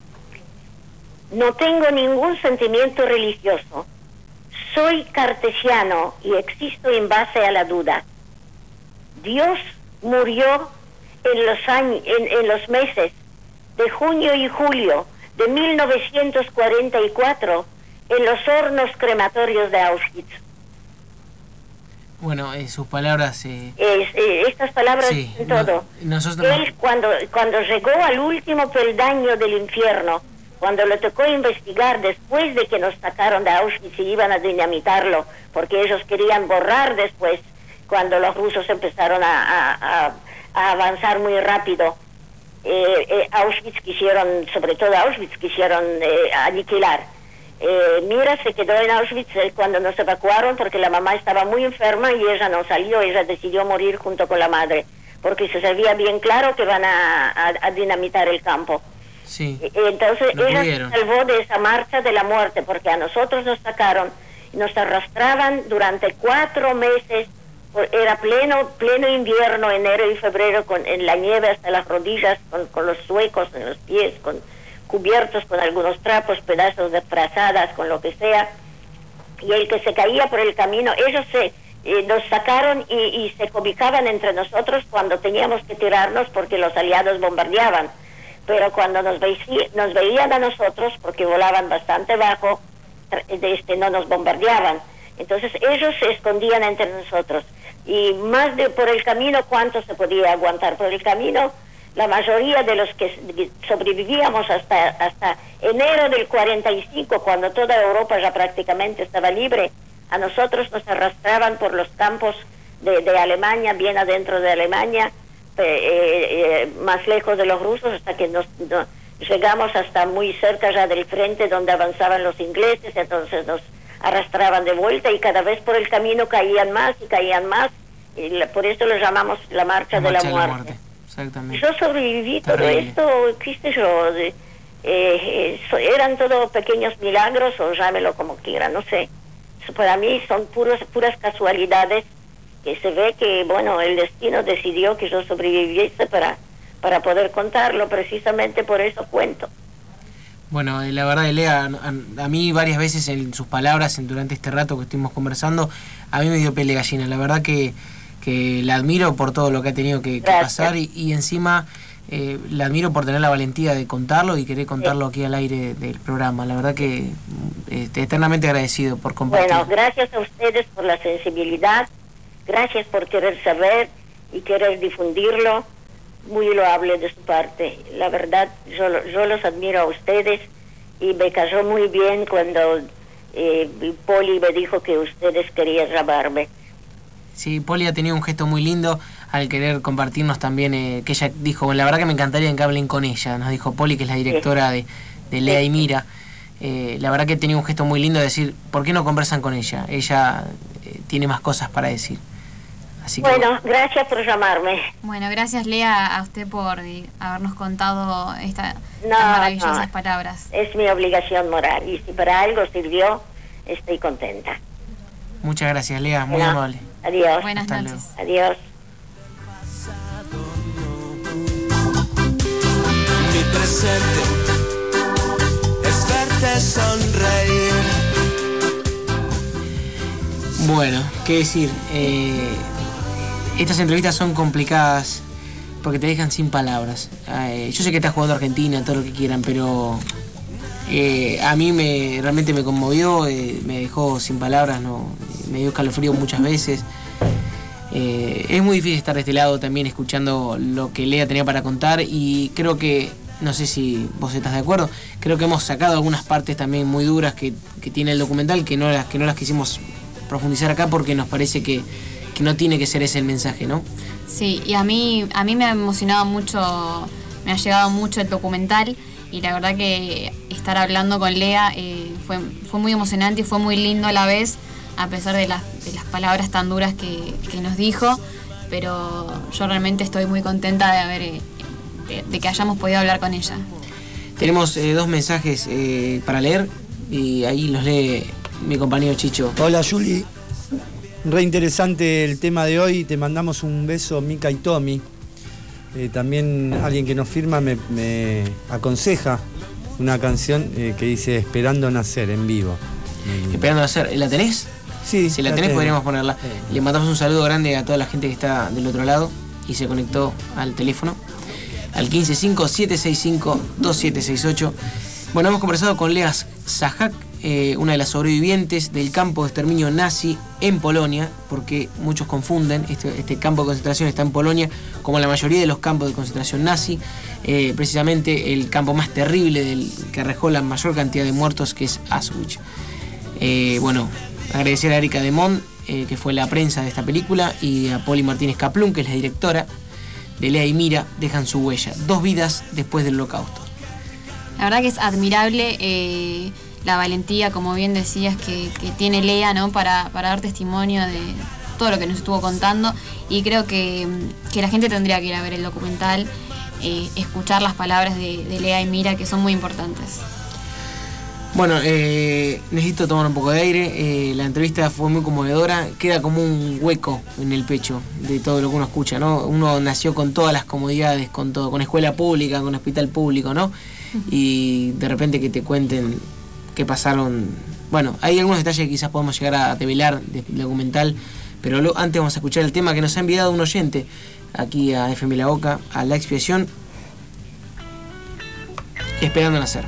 no tengo ningún sentimiento religioso. Soy cartesiano y existo en base a la duda. Dios murió en los años, en, en los meses de junio y julio de mil novecientos cuarenta y cuatro en los hornos crematorios de Auschwitz. Bueno, eh, sus palabras... Eh... Es, eh, estas palabras sí, en todo. No, nosotros Él, no. cuando, cuando llegó al último peldaño del infierno, cuando le tocó investigar después de que nos sacaron de Auschwitz y iban a dinamitarlo, porque ellos querían borrar después, cuando los rusos empezaron a, a, a, a avanzar muy rápido, eh, eh, Auschwitz quisieron, sobre todo Auschwitz, quisieron eh, aniquilar. Eh, Mira se quedó en Auschwitz eh, cuando nos evacuaron, porque la mamá estaba muy enferma y ella no salió, ella decidió morir junto con la madre, porque se sabía bien claro que van a, a, a dinamitar el campo. Sí, entonces ella pudieron. se salvó de esa marcha de la muerte, porque a nosotros nos sacaron, nos arrastraban durante cuatro meses, era pleno pleno invierno, enero y febrero, con en la nieve hasta las rodillas, con, con los suecos en los pies, con cubiertos con algunos trapos, pedazos de frazadas, con lo que sea, y el que se caía por el camino, ellos se eh, nos sacaron y, y se cobijaban entre nosotros cuando teníamos que tirarnos porque los aliados bombardeaban. Pero cuando nos, ve, nos veían a nosotros, porque volaban bastante bajo, este, no nos bombardeaban. Entonces ellos se escondían entre nosotros. Y más de por el camino, ¿cuánto se podía aguantar? Por el camino, la mayoría de los que sobrevivíamos hasta, hasta enero del cuarenta y cinco, cuando toda Europa ya prácticamente estaba libre, a nosotros nos arrastraban por los campos de, de Alemania, bien adentro de Alemania, eh, eh, más lejos de los rusos, hasta que nos, nos llegamos hasta muy cerca ya del frente donde avanzaban los ingleses. Entonces nos arrastraban de vuelta y cada vez por el camino caían más y caían más, y la, por eso lo llamamos la marcha, la marcha de la muerte. De la muerte. Exactamente. Yo sobreviví todo Terrible. esto, qué sé yo, de, eh, eh, eran todos pequeños milagros, o llámelo como quiera, no sé. Para mí son puros, puras casualidades que se ve que, bueno, el destino decidió que yo sobreviviese para, para poder contarlo, precisamente por eso cuento. Bueno, la verdad, Lea, a, a mí varias veces en sus palabras, en, durante este rato que estuvimos conversando, a mí me dio piel de gallina. La verdad que, que la admiro por todo lo que ha tenido que, que pasar y, y encima eh, la admiro por tener la valentía de contarlo y querer contarlo sí. aquí al aire del programa. La verdad que eh, eternamente agradecido por compartir. Bueno, gracias a ustedes por la sensibilidad, gracias por querer saber y querer difundirlo. Muy loable de su parte. La verdad, yo, yo los admiro a ustedes y me cayó muy bien cuando eh, Poli me dijo que ustedes querían llamarme. Sí, Poli ha tenido un gesto muy lindo al querer compartirnos también, eh, que ella dijo, la verdad que me encantaría que hablen con ella, nos dijo Poli, que es la directora sí. de, de Lea y Mira. Eh, la verdad que tenía un gesto muy lindo de decir, ¿por qué no conversan con ella? Ella eh, tiene más cosas para decir. Así que, bueno, gracias por llamarme. Bueno, gracias Lea a usted por eh, habernos contado esta, no, estas maravillosas no, palabras. Es mi obligación moral y si para algo sirvió, estoy contenta. Muchas gracias, Lea, muy no, amable. Adiós. Buenas Hasta noches. Luego. Adiós. Mi presente es verte sonreír. Bueno, qué decir, eh, estas entrevistas son complicadas porque te dejan sin palabras. Eh, yo sé que estás jugando a Argentina, todo lo que quieran, pero eh, a mí me realmente me conmovió, eh, me dejó sin palabras, no, me dio escalofrío muchas veces. Eh, es muy difícil estar de este lado también escuchando lo que Lea tenía para contar y creo que, no sé si vos estás de acuerdo, creo que hemos sacado algunas partes también muy duras que, que tiene el documental que no las, que no las quisimos profundizar acá porque nos parece que, que no tiene que ser ese el mensaje, ¿no? Sí, y a mí a mí me ha emocionado mucho, me ha llegado mucho el documental y la verdad que estar hablando con Lea eh, fue, fue muy emocionante y fue muy lindo a la vez, a pesar de las, de las palabras tan duras que, que nos dijo, pero yo realmente estoy muy contenta de haber eh, de, de que hayamos podido hablar con ella. Tenemos eh, dos mensajes eh, para leer y ahí los lee mi compañero Chicho. Hola Juli, re interesante el tema de hoy, te mandamos un beso Mica y Tommy. Eh, también alguien que nos firma me, me aconseja una canción eh, que dice Esperando Nacer en vivo. Esperando Nacer, ¿la tenés? Sí. Si la tenés podríamos ponerla. Sí. Le mandamos un saludo grande a toda la gente que está del otro lado y se conectó al teléfono al uno cinco cinco, siete seis cinco, dos siete seis ocho. Bueno, hemos conversado con Lea Sajak, eh, una de las sobrevivientes del campo de exterminio nazi en Polonia, porque muchos confunden, este, este campo de concentración está en Polonia, como la mayoría de los campos de concentración nazi, eh, precisamente el campo más terrible del que arrojó la mayor cantidad de muertos, que es Auschwitz. Eh, bueno, agradecer a Erika Demont, eh, que fue la prensa de esta película, y a Poli Martínez Kaplun, que es la directora de Lea y Mira, dejan su huella, dos vidas después del Holocausto. La verdad que es admirable eh, la valentía, como bien decías, que, que tiene Lea, ¿no? para, para dar testimonio de todo lo que nos estuvo contando. Y creo que, que la gente tendría que ir a ver el documental, eh, escuchar las palabras de, de Lea y Mira, que son muy importantes. Bueno, eh, necesito tomar un poco de aire. Eh, la entrevista fue muy conmovedora. Queda como un hueco en el pecho de todo lo que uno escucha, ¿no? Uno nació con todas las comodidades, con todo, con escuela pública, con hospital público, ¿no? Y de repente que te cuenten que pasaron... Bueno, hay algunos detalles que quizás podemos llegar a develar del documental, Pero lo, antes vamos a escuchar el tema que nos ha enviado un oyente aquí a F M La Boca, a La Expiación, Esperando Nacer.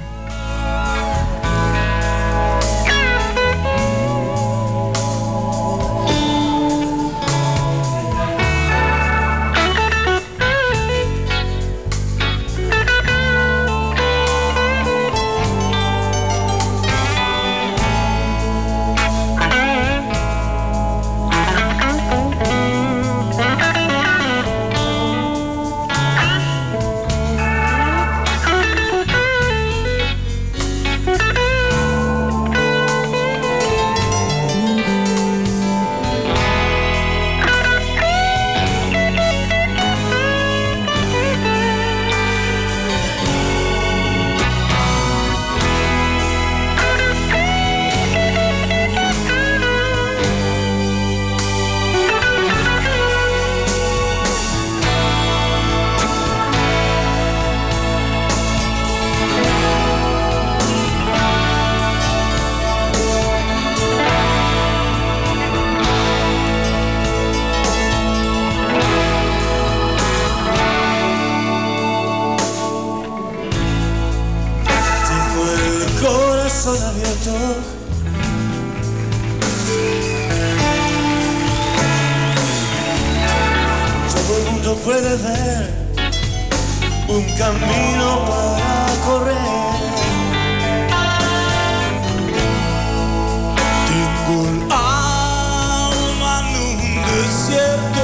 Puede ver un camino para correr. Tengo el alma en un desierto.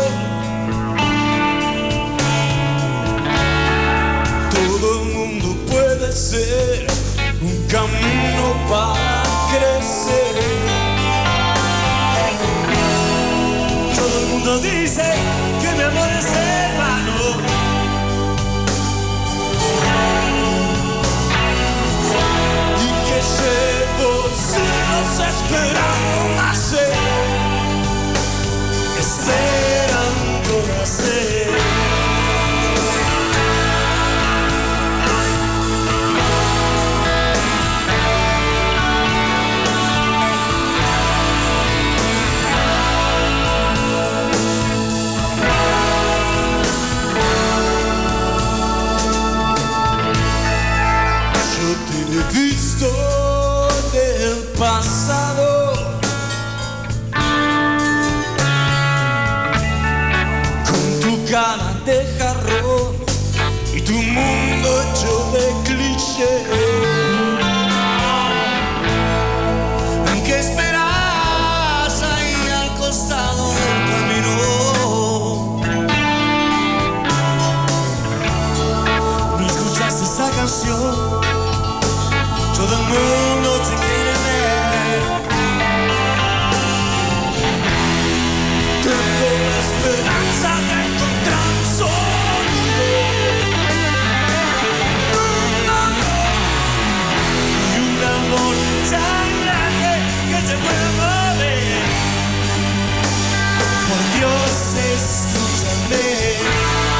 Todo el mundo puede ser un camino para crecer. Todo el mundo dice que mi amor es en vano. Y que llevo siglos esperando nacer, esperando nacer. He visto del pasado con tu cara de jarrón y tu mundo hecho de cliché. ¿Qué esperas ahí al costado del camino? ¿No escuchaste esta canción? Todo el mundo te quiere ver. Tengo la esperanza de encontrar un sonido, un amor y un amor tan grande que te puede mover. Por Dios, escúchame.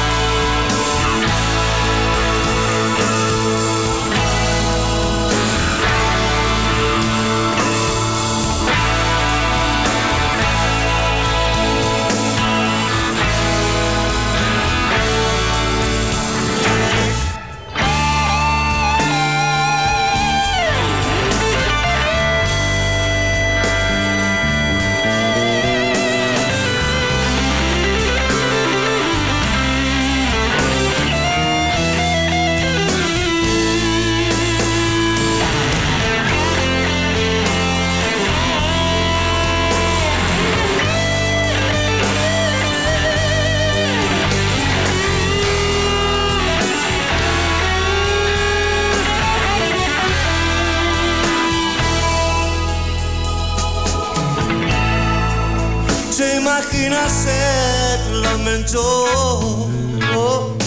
¿Se imaginas el lamento? Oh.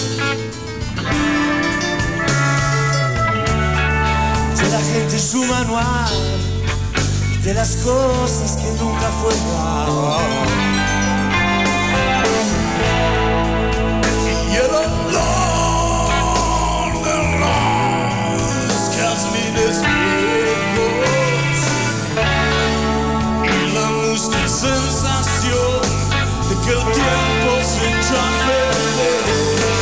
De la gente su manual, de las cosas que nunca fue igual. Y el olor de los jazmines viejos y la mustia sensación sensación de que el tiempo se echa a perder.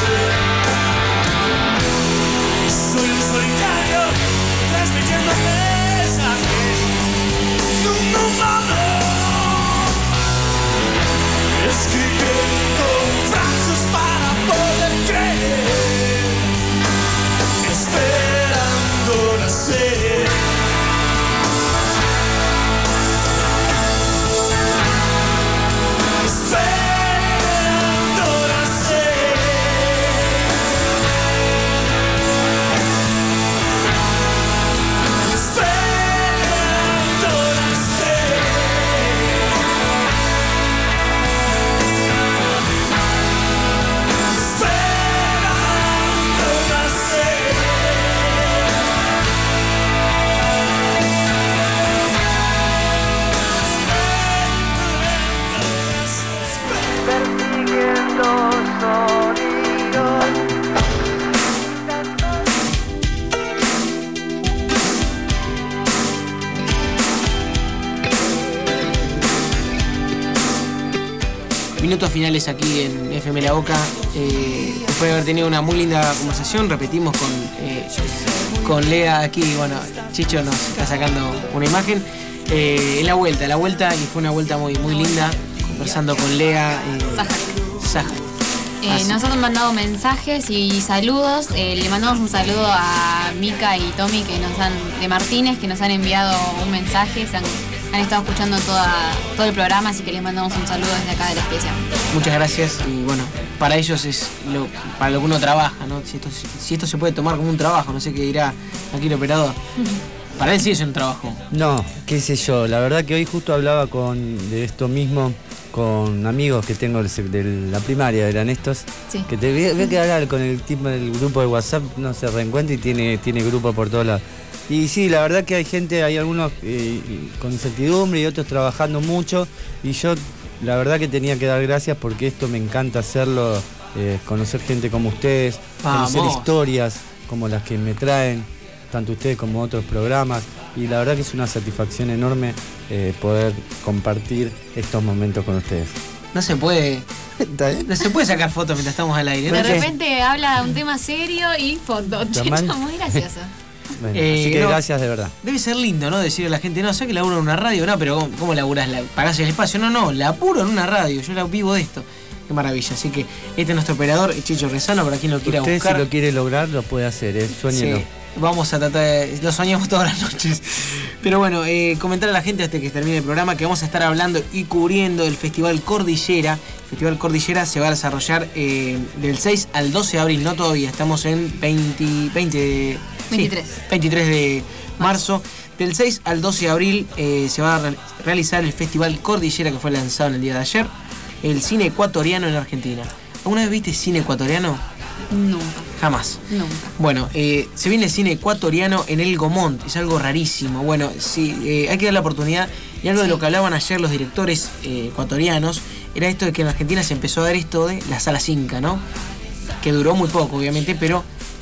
Soy un solitario transmitiendo mensajes de un humano, escribiendo frases para poder creer, esperando nacer. Esperando nacer. Esperando nacer. Esperando nacer. Persiguiendo sonidos. Minutos finales aquí en F M La Boca. Eh, después de haber tenido una muy linda conversación, repetimos con, eh, con Lea aquí. Bueno, Chicho nos está sacando una imagen. Eh, en la vuelta, la vuelta, y fue una vuelta muy, muy linda, conversando con Lea. Eh, Sajak. Sajak. Eh, Así. nos han mandado mensajes y saludos. Eh, le mandamos un saludo a Mica y Tommy que nos han, de Martínez, que nos han enviado un mensaje. Se han, han estado escuchando toda, todo el programa, así que les mandamos un saludo desde acá de la expresión. Muchas gracias. Y bueno, para ellos es lo, para lo que uno trabaja, ¿no? Si esto, si esto se puede tomar como un trabajo, no sé qué dirá aquí el operador. Para él sí es un trabajo. No, qué sé yo, la verdad que hoy justo hablaba con de esto mismo con amigos que tengo del sec- de la primaria, eran estos, Sí. que te voy a- voy a quedar con el tipo del grupo de WhatsApp, no se reencuentra y tiene, tiene grupo por todos lados. Y sí, la verdad que hay gente, hay algunos eh, con incertidumbre y otros trabajando mucho, y yo la verdad que tenía que dar gracias porque esto me encanta hacerlo, eh, conocer gente como ustedes, conocer Vamos. historias como las que me traen, tanto ustedes como otros programas, y la verdad que es una satisfacción enorme eh, poder compartir estos momentos con ustedes. No se puede. ¿Está bien? No se puede sacar fotos mientras estamos al aire. De ¿no? qué? repente habla de un tema serio y foto. ¿Está Chicho, mal? muy gracioso. Bueno, Eh, así que no. gracias de verdad. Debe ser lindo, ¿no? Decirle a la gente, no, sé que laburo en una radio, no, pero ¿cómo, cómo laburás? La- ¿Pagás el espacio? No, no, laburo en una radio, yo la vivo de esto. Qué maravilla. Así que este es nuestro operador, Chicho Rezano, para quien lo quiera Usted buscar. si lo quiere lograr, lo puede hacer, ¿eh? Suéñelo. Sí, vamos a tratar de... Lo soñamos todas las noches. Pero bueno, eh, comentar a la gente hasta que termine el programa que vamos a estar hablando y cubriendo el Festival Cordillera. El Festival Cordillera se va a desarrollar eh, del seis al doce de abril, no todavía, estamos en veinte, veinte, veintitrés. sí, veintitrés de marzo. Del seis al doce de abril eh, se va a re- realizar el Festival Cordillera, que fue lanzado en el día de ayer. El cine ecuatoriano en Argentina. ¿Alguna vez viste cine ecuatoriano? Nunca, Jamás. nunca. Bueno, eh, se viene el cine ecuatoriano en el Gomont, es algo rarísimo. Bueno, sí, eh, hay que dar la oportunidad. Y algo de lo que hablaban ayer los directores eh, ecuatorianos era esto de que en Argentina se empezó a dar esto de la Sala Inca, ¿no? Que duró muy poco, obviamente, pero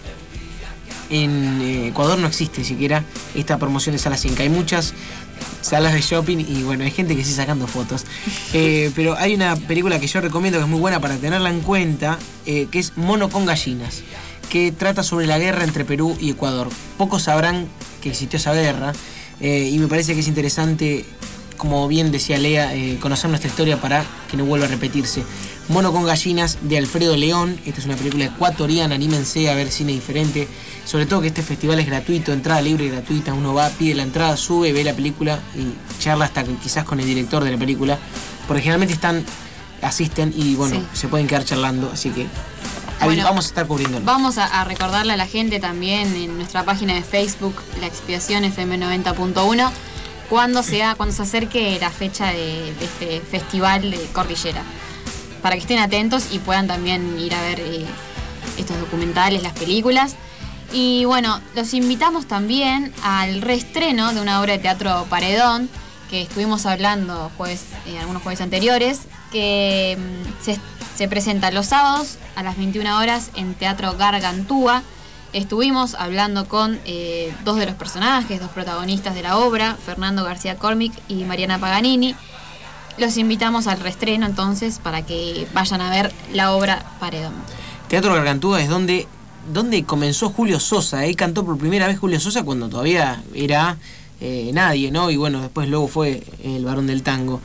en eh, Ecuador no existe siquiera esta promoción de Sala Inca. Hay muchas salas de shopping y bueno, hay gente que sigue sacando fotos. Eh, pero hay una película que yo recomiendo que es muy buena para tenerla en cuenta, eh, que es Mono con gallinas, que trata sobre la guerra entre Perú y Ecuador. Pocos sabrán que existió esa guerra eh, y me parece que es interesante, como bien decía Lea, eh, conocer nuestra historia para que no vuelva a repetirse. Mono con gallinas de Alfredo León. Esta es una película ecuatoriana, anímense a ver cine diferente. Sobre todo que este festival es gratuito, entrada libre y gratuita. Uno va, pide la entrada, sube, ve la película y charla hasta quizás con el director de la película. Porque generalmente están, asisten y bueno, Sí. se pueden quedar charlando. Así que ahí Bueno, vamos a estar cubriéndolo. Vamos a, a recordarle a la gente también en nuestra página de Facebook, La Expiación F M noventa punto uno, cuando sea, cuando se acerque la fecha de, de este festival de Cordillera. Para que estén atentos y puedan también ir a ver eh, estos documentales, las películas. Y bueno, los invitamos también al reestreno de una obra de teatro Paredón, que estuvimos hablando jueves, eh, algunos jueves anteriores, que mm, se, se presenta los sábados a las veintiuna horas en Teatro Gargantúa. Estuvimos hablando con eh, dos de los personajes, dos protagonistas de la obra, Fernando García Cormick y Mariana Paganini. los invitamos al reestreno entonces para que vayan a ver la obra Paredón. Teatro Gargantúa es donde, donde comenzó Julio Sosa. Él cantó por primera vez Julio Sosa cuando todavía era eh, nadie, ¿no? Y bueno, después luego fue el varón del tango.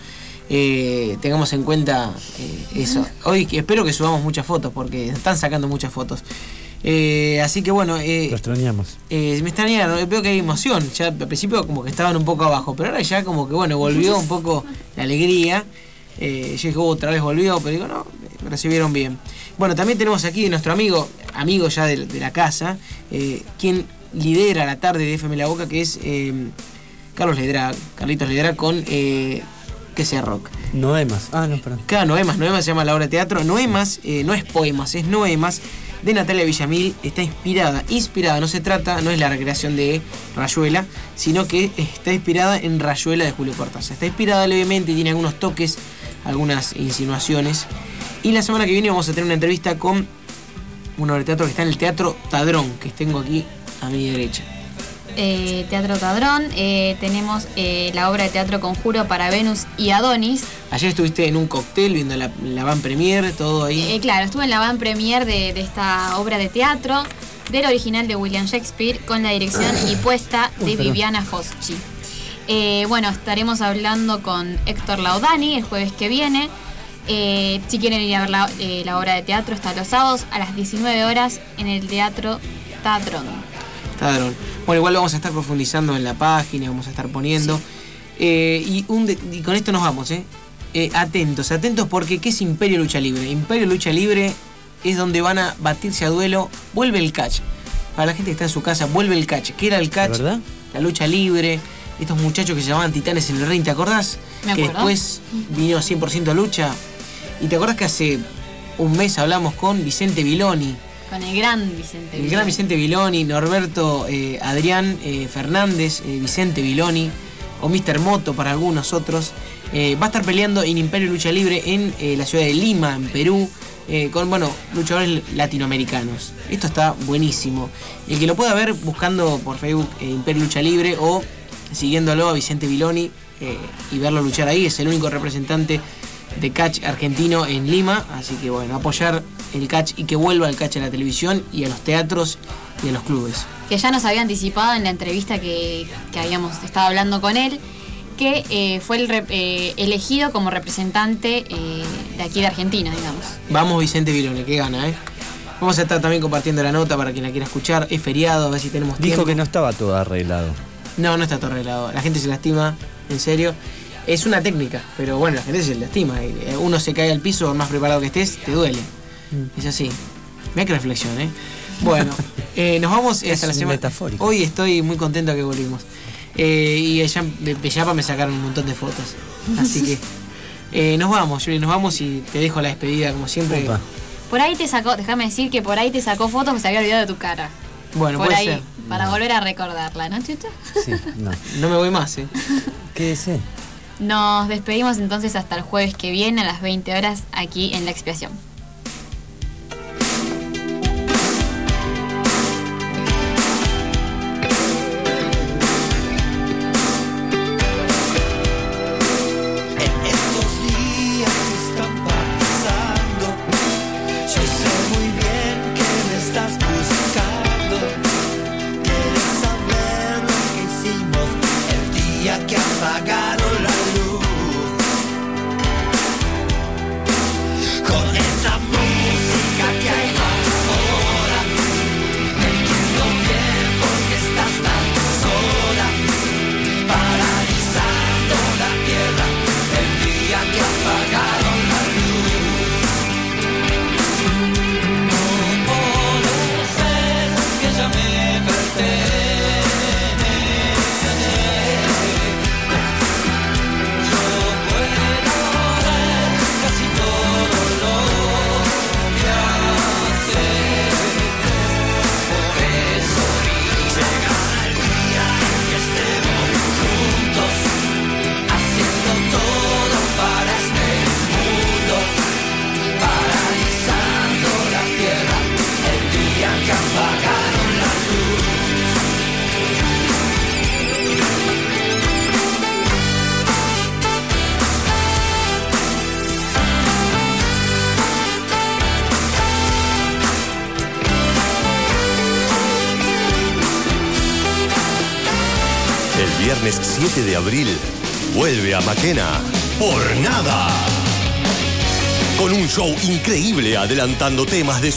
Eh, tengamos en cuenta eh, eso. Hoy espero que subamos muchas fotos porque están sacando muchas fotos. Eh, así que bueno, eh, Lo extrañamos. Eh, me extrañaron, veo que hay emoción. Ya al principio como que estaban un poco abajo, pero ahora ya como que bueno, volvió un poco la alegría. Eh, yo dije, oh, otra vez volvió, pero digo, no, me recibieron bien. Bueno, también tenemos aquí a nuestro amigo, amigo ya de, de la casa, eh, quien lidera la tarde de F M La Boca, que es eh, Carlos Ledra, Carlitos Ledra con eh, Que sea rock. Noemas. Ah, no, perdón. Claro, Noemas, Noemas se llama la obra de teatro. Noemas eh, no es poemas, es Noemas, de Natalia Villamil. Está inspirada, inspirada, no se trata, no es la recreación de Rayuela, sino que está inspirada en Rayuela de Julio Cortázar. Está inspirada levemente, tiene algunos toques, algunas insinuaciones. Y la semana que viene vamos a tener una entrevista con una obra de teatro que está en el Teatro Tadrón, que tengo aquí a mi derecha. Eh, Teatro Tadrón, eh, tenemos eh, la obra de teatro Conjuro para Venus y Adonis. Ayer estuviste en un cóctel viendo la, la van premier, todo ahí. Eh, claro, estuve en la van premier de, de esta obra de teatro, del original de William Shakespeare, con la dirección y puesta de Viviana Foschi. Eh, bueno, estaremos hablando con Héctor Laudani el jueves que viene. Eh, si quieren ir a ver la, eh, la obra de teatro, está los sábados a las diecinueve horas en el Teatro Tadrón. Tadrón. Bueno, igual vamos a estar profundizando en la página, vamos a estar poniendo. Sí. Eh, y, un de, y con esto nos vamos, ¿eh? Eh, atentos, atentos porque ¿qué es Imperio Lucha Libre? Imperio Lucha Libre es donde van a batirse a duelo. Vuelve el catch. Para la gente que está en su casa, vuelve el catch. ¿Qué era el catch? ¿Verdad? La lucha libre. Estos muchachos que se llamaban Titanes en el Ring, ¿te acordás? Me que acuerdo. después vino cien por ciento a lucha. Y te acordás que hace un mes hablamos con Vicente Viloni. Con el gran Vicente El Viloni. gran Vicente Viloni, Norberto eh, Adrián eh, Fernández, eh, Vicente Viloni, o mister Moto para algunos otros. Eh, va a estar peleando en Imperio Lucha Libre en eh, la ciudad de Lima, en Perú, eh, con, bueno, luchadores latinoamericanos. Esto está buenísimo. El que lo pueda ver buscando por Facebook eh, Imperio Lucha Libre o siguiéndolo a Vicente Viloni eh, y verlo luchar ahí, es el único representante de catch argentino en Lima, así que bueno, apoyar el catch y que vuelva el catch a la televisión y a los teatros y a los clubes. Que ya nos había anticipado en la entrevista que, que habíamos estado hablando con él, que eh, fue el rep, eh, elegido como representante eh, de aquí de Argentina, digamos. Vamos Vicente Viloni, que gana, ¿eh? Vamos a estar también compartiendo la nota para quien la quiera escuchar. Es feriado, a ver si tenemos tiempo. Dijo que no estaba todo arreglado. No, no está todo arreglado. La gente se lastima, en serio. Es una técnica, pero bueno, la gente se lastima. Uno se cae al piso, por más preparado que estés, te duele. Es así. Mira qué reflexión, ¿eh? Bueno, eh, nos vamos Es hasta la semana. metafórico. Hoy estoy muy contento que volvimos. Eh, y allá de Pellapa me sacaron un montón de fotos. Así que eh, nos vamos, Yuri, nos vamos y te dejo la despedida como siempre. Opa. Por ahí te sacó, déjame decir que por ahí te sacó fotos que se había olvidado de tu cara. Bueno, por puede ahí, ser. para volver a recordarla, ¿no, Chucho? Sí, no. No me voy más, ¿eh? ¿Qué es? Nos despedimos entonces hasta el jueves que viene a las veinte horas aquí en La Expiación. Estos días que están pasando, yo sé muy bien que me estás buscando. Quieres saber lo que hicimos el día que apagaron la luz. Con esa viernes siete de abril, vuelve a Maquena por nada. Con un show increíble adelantando temas de su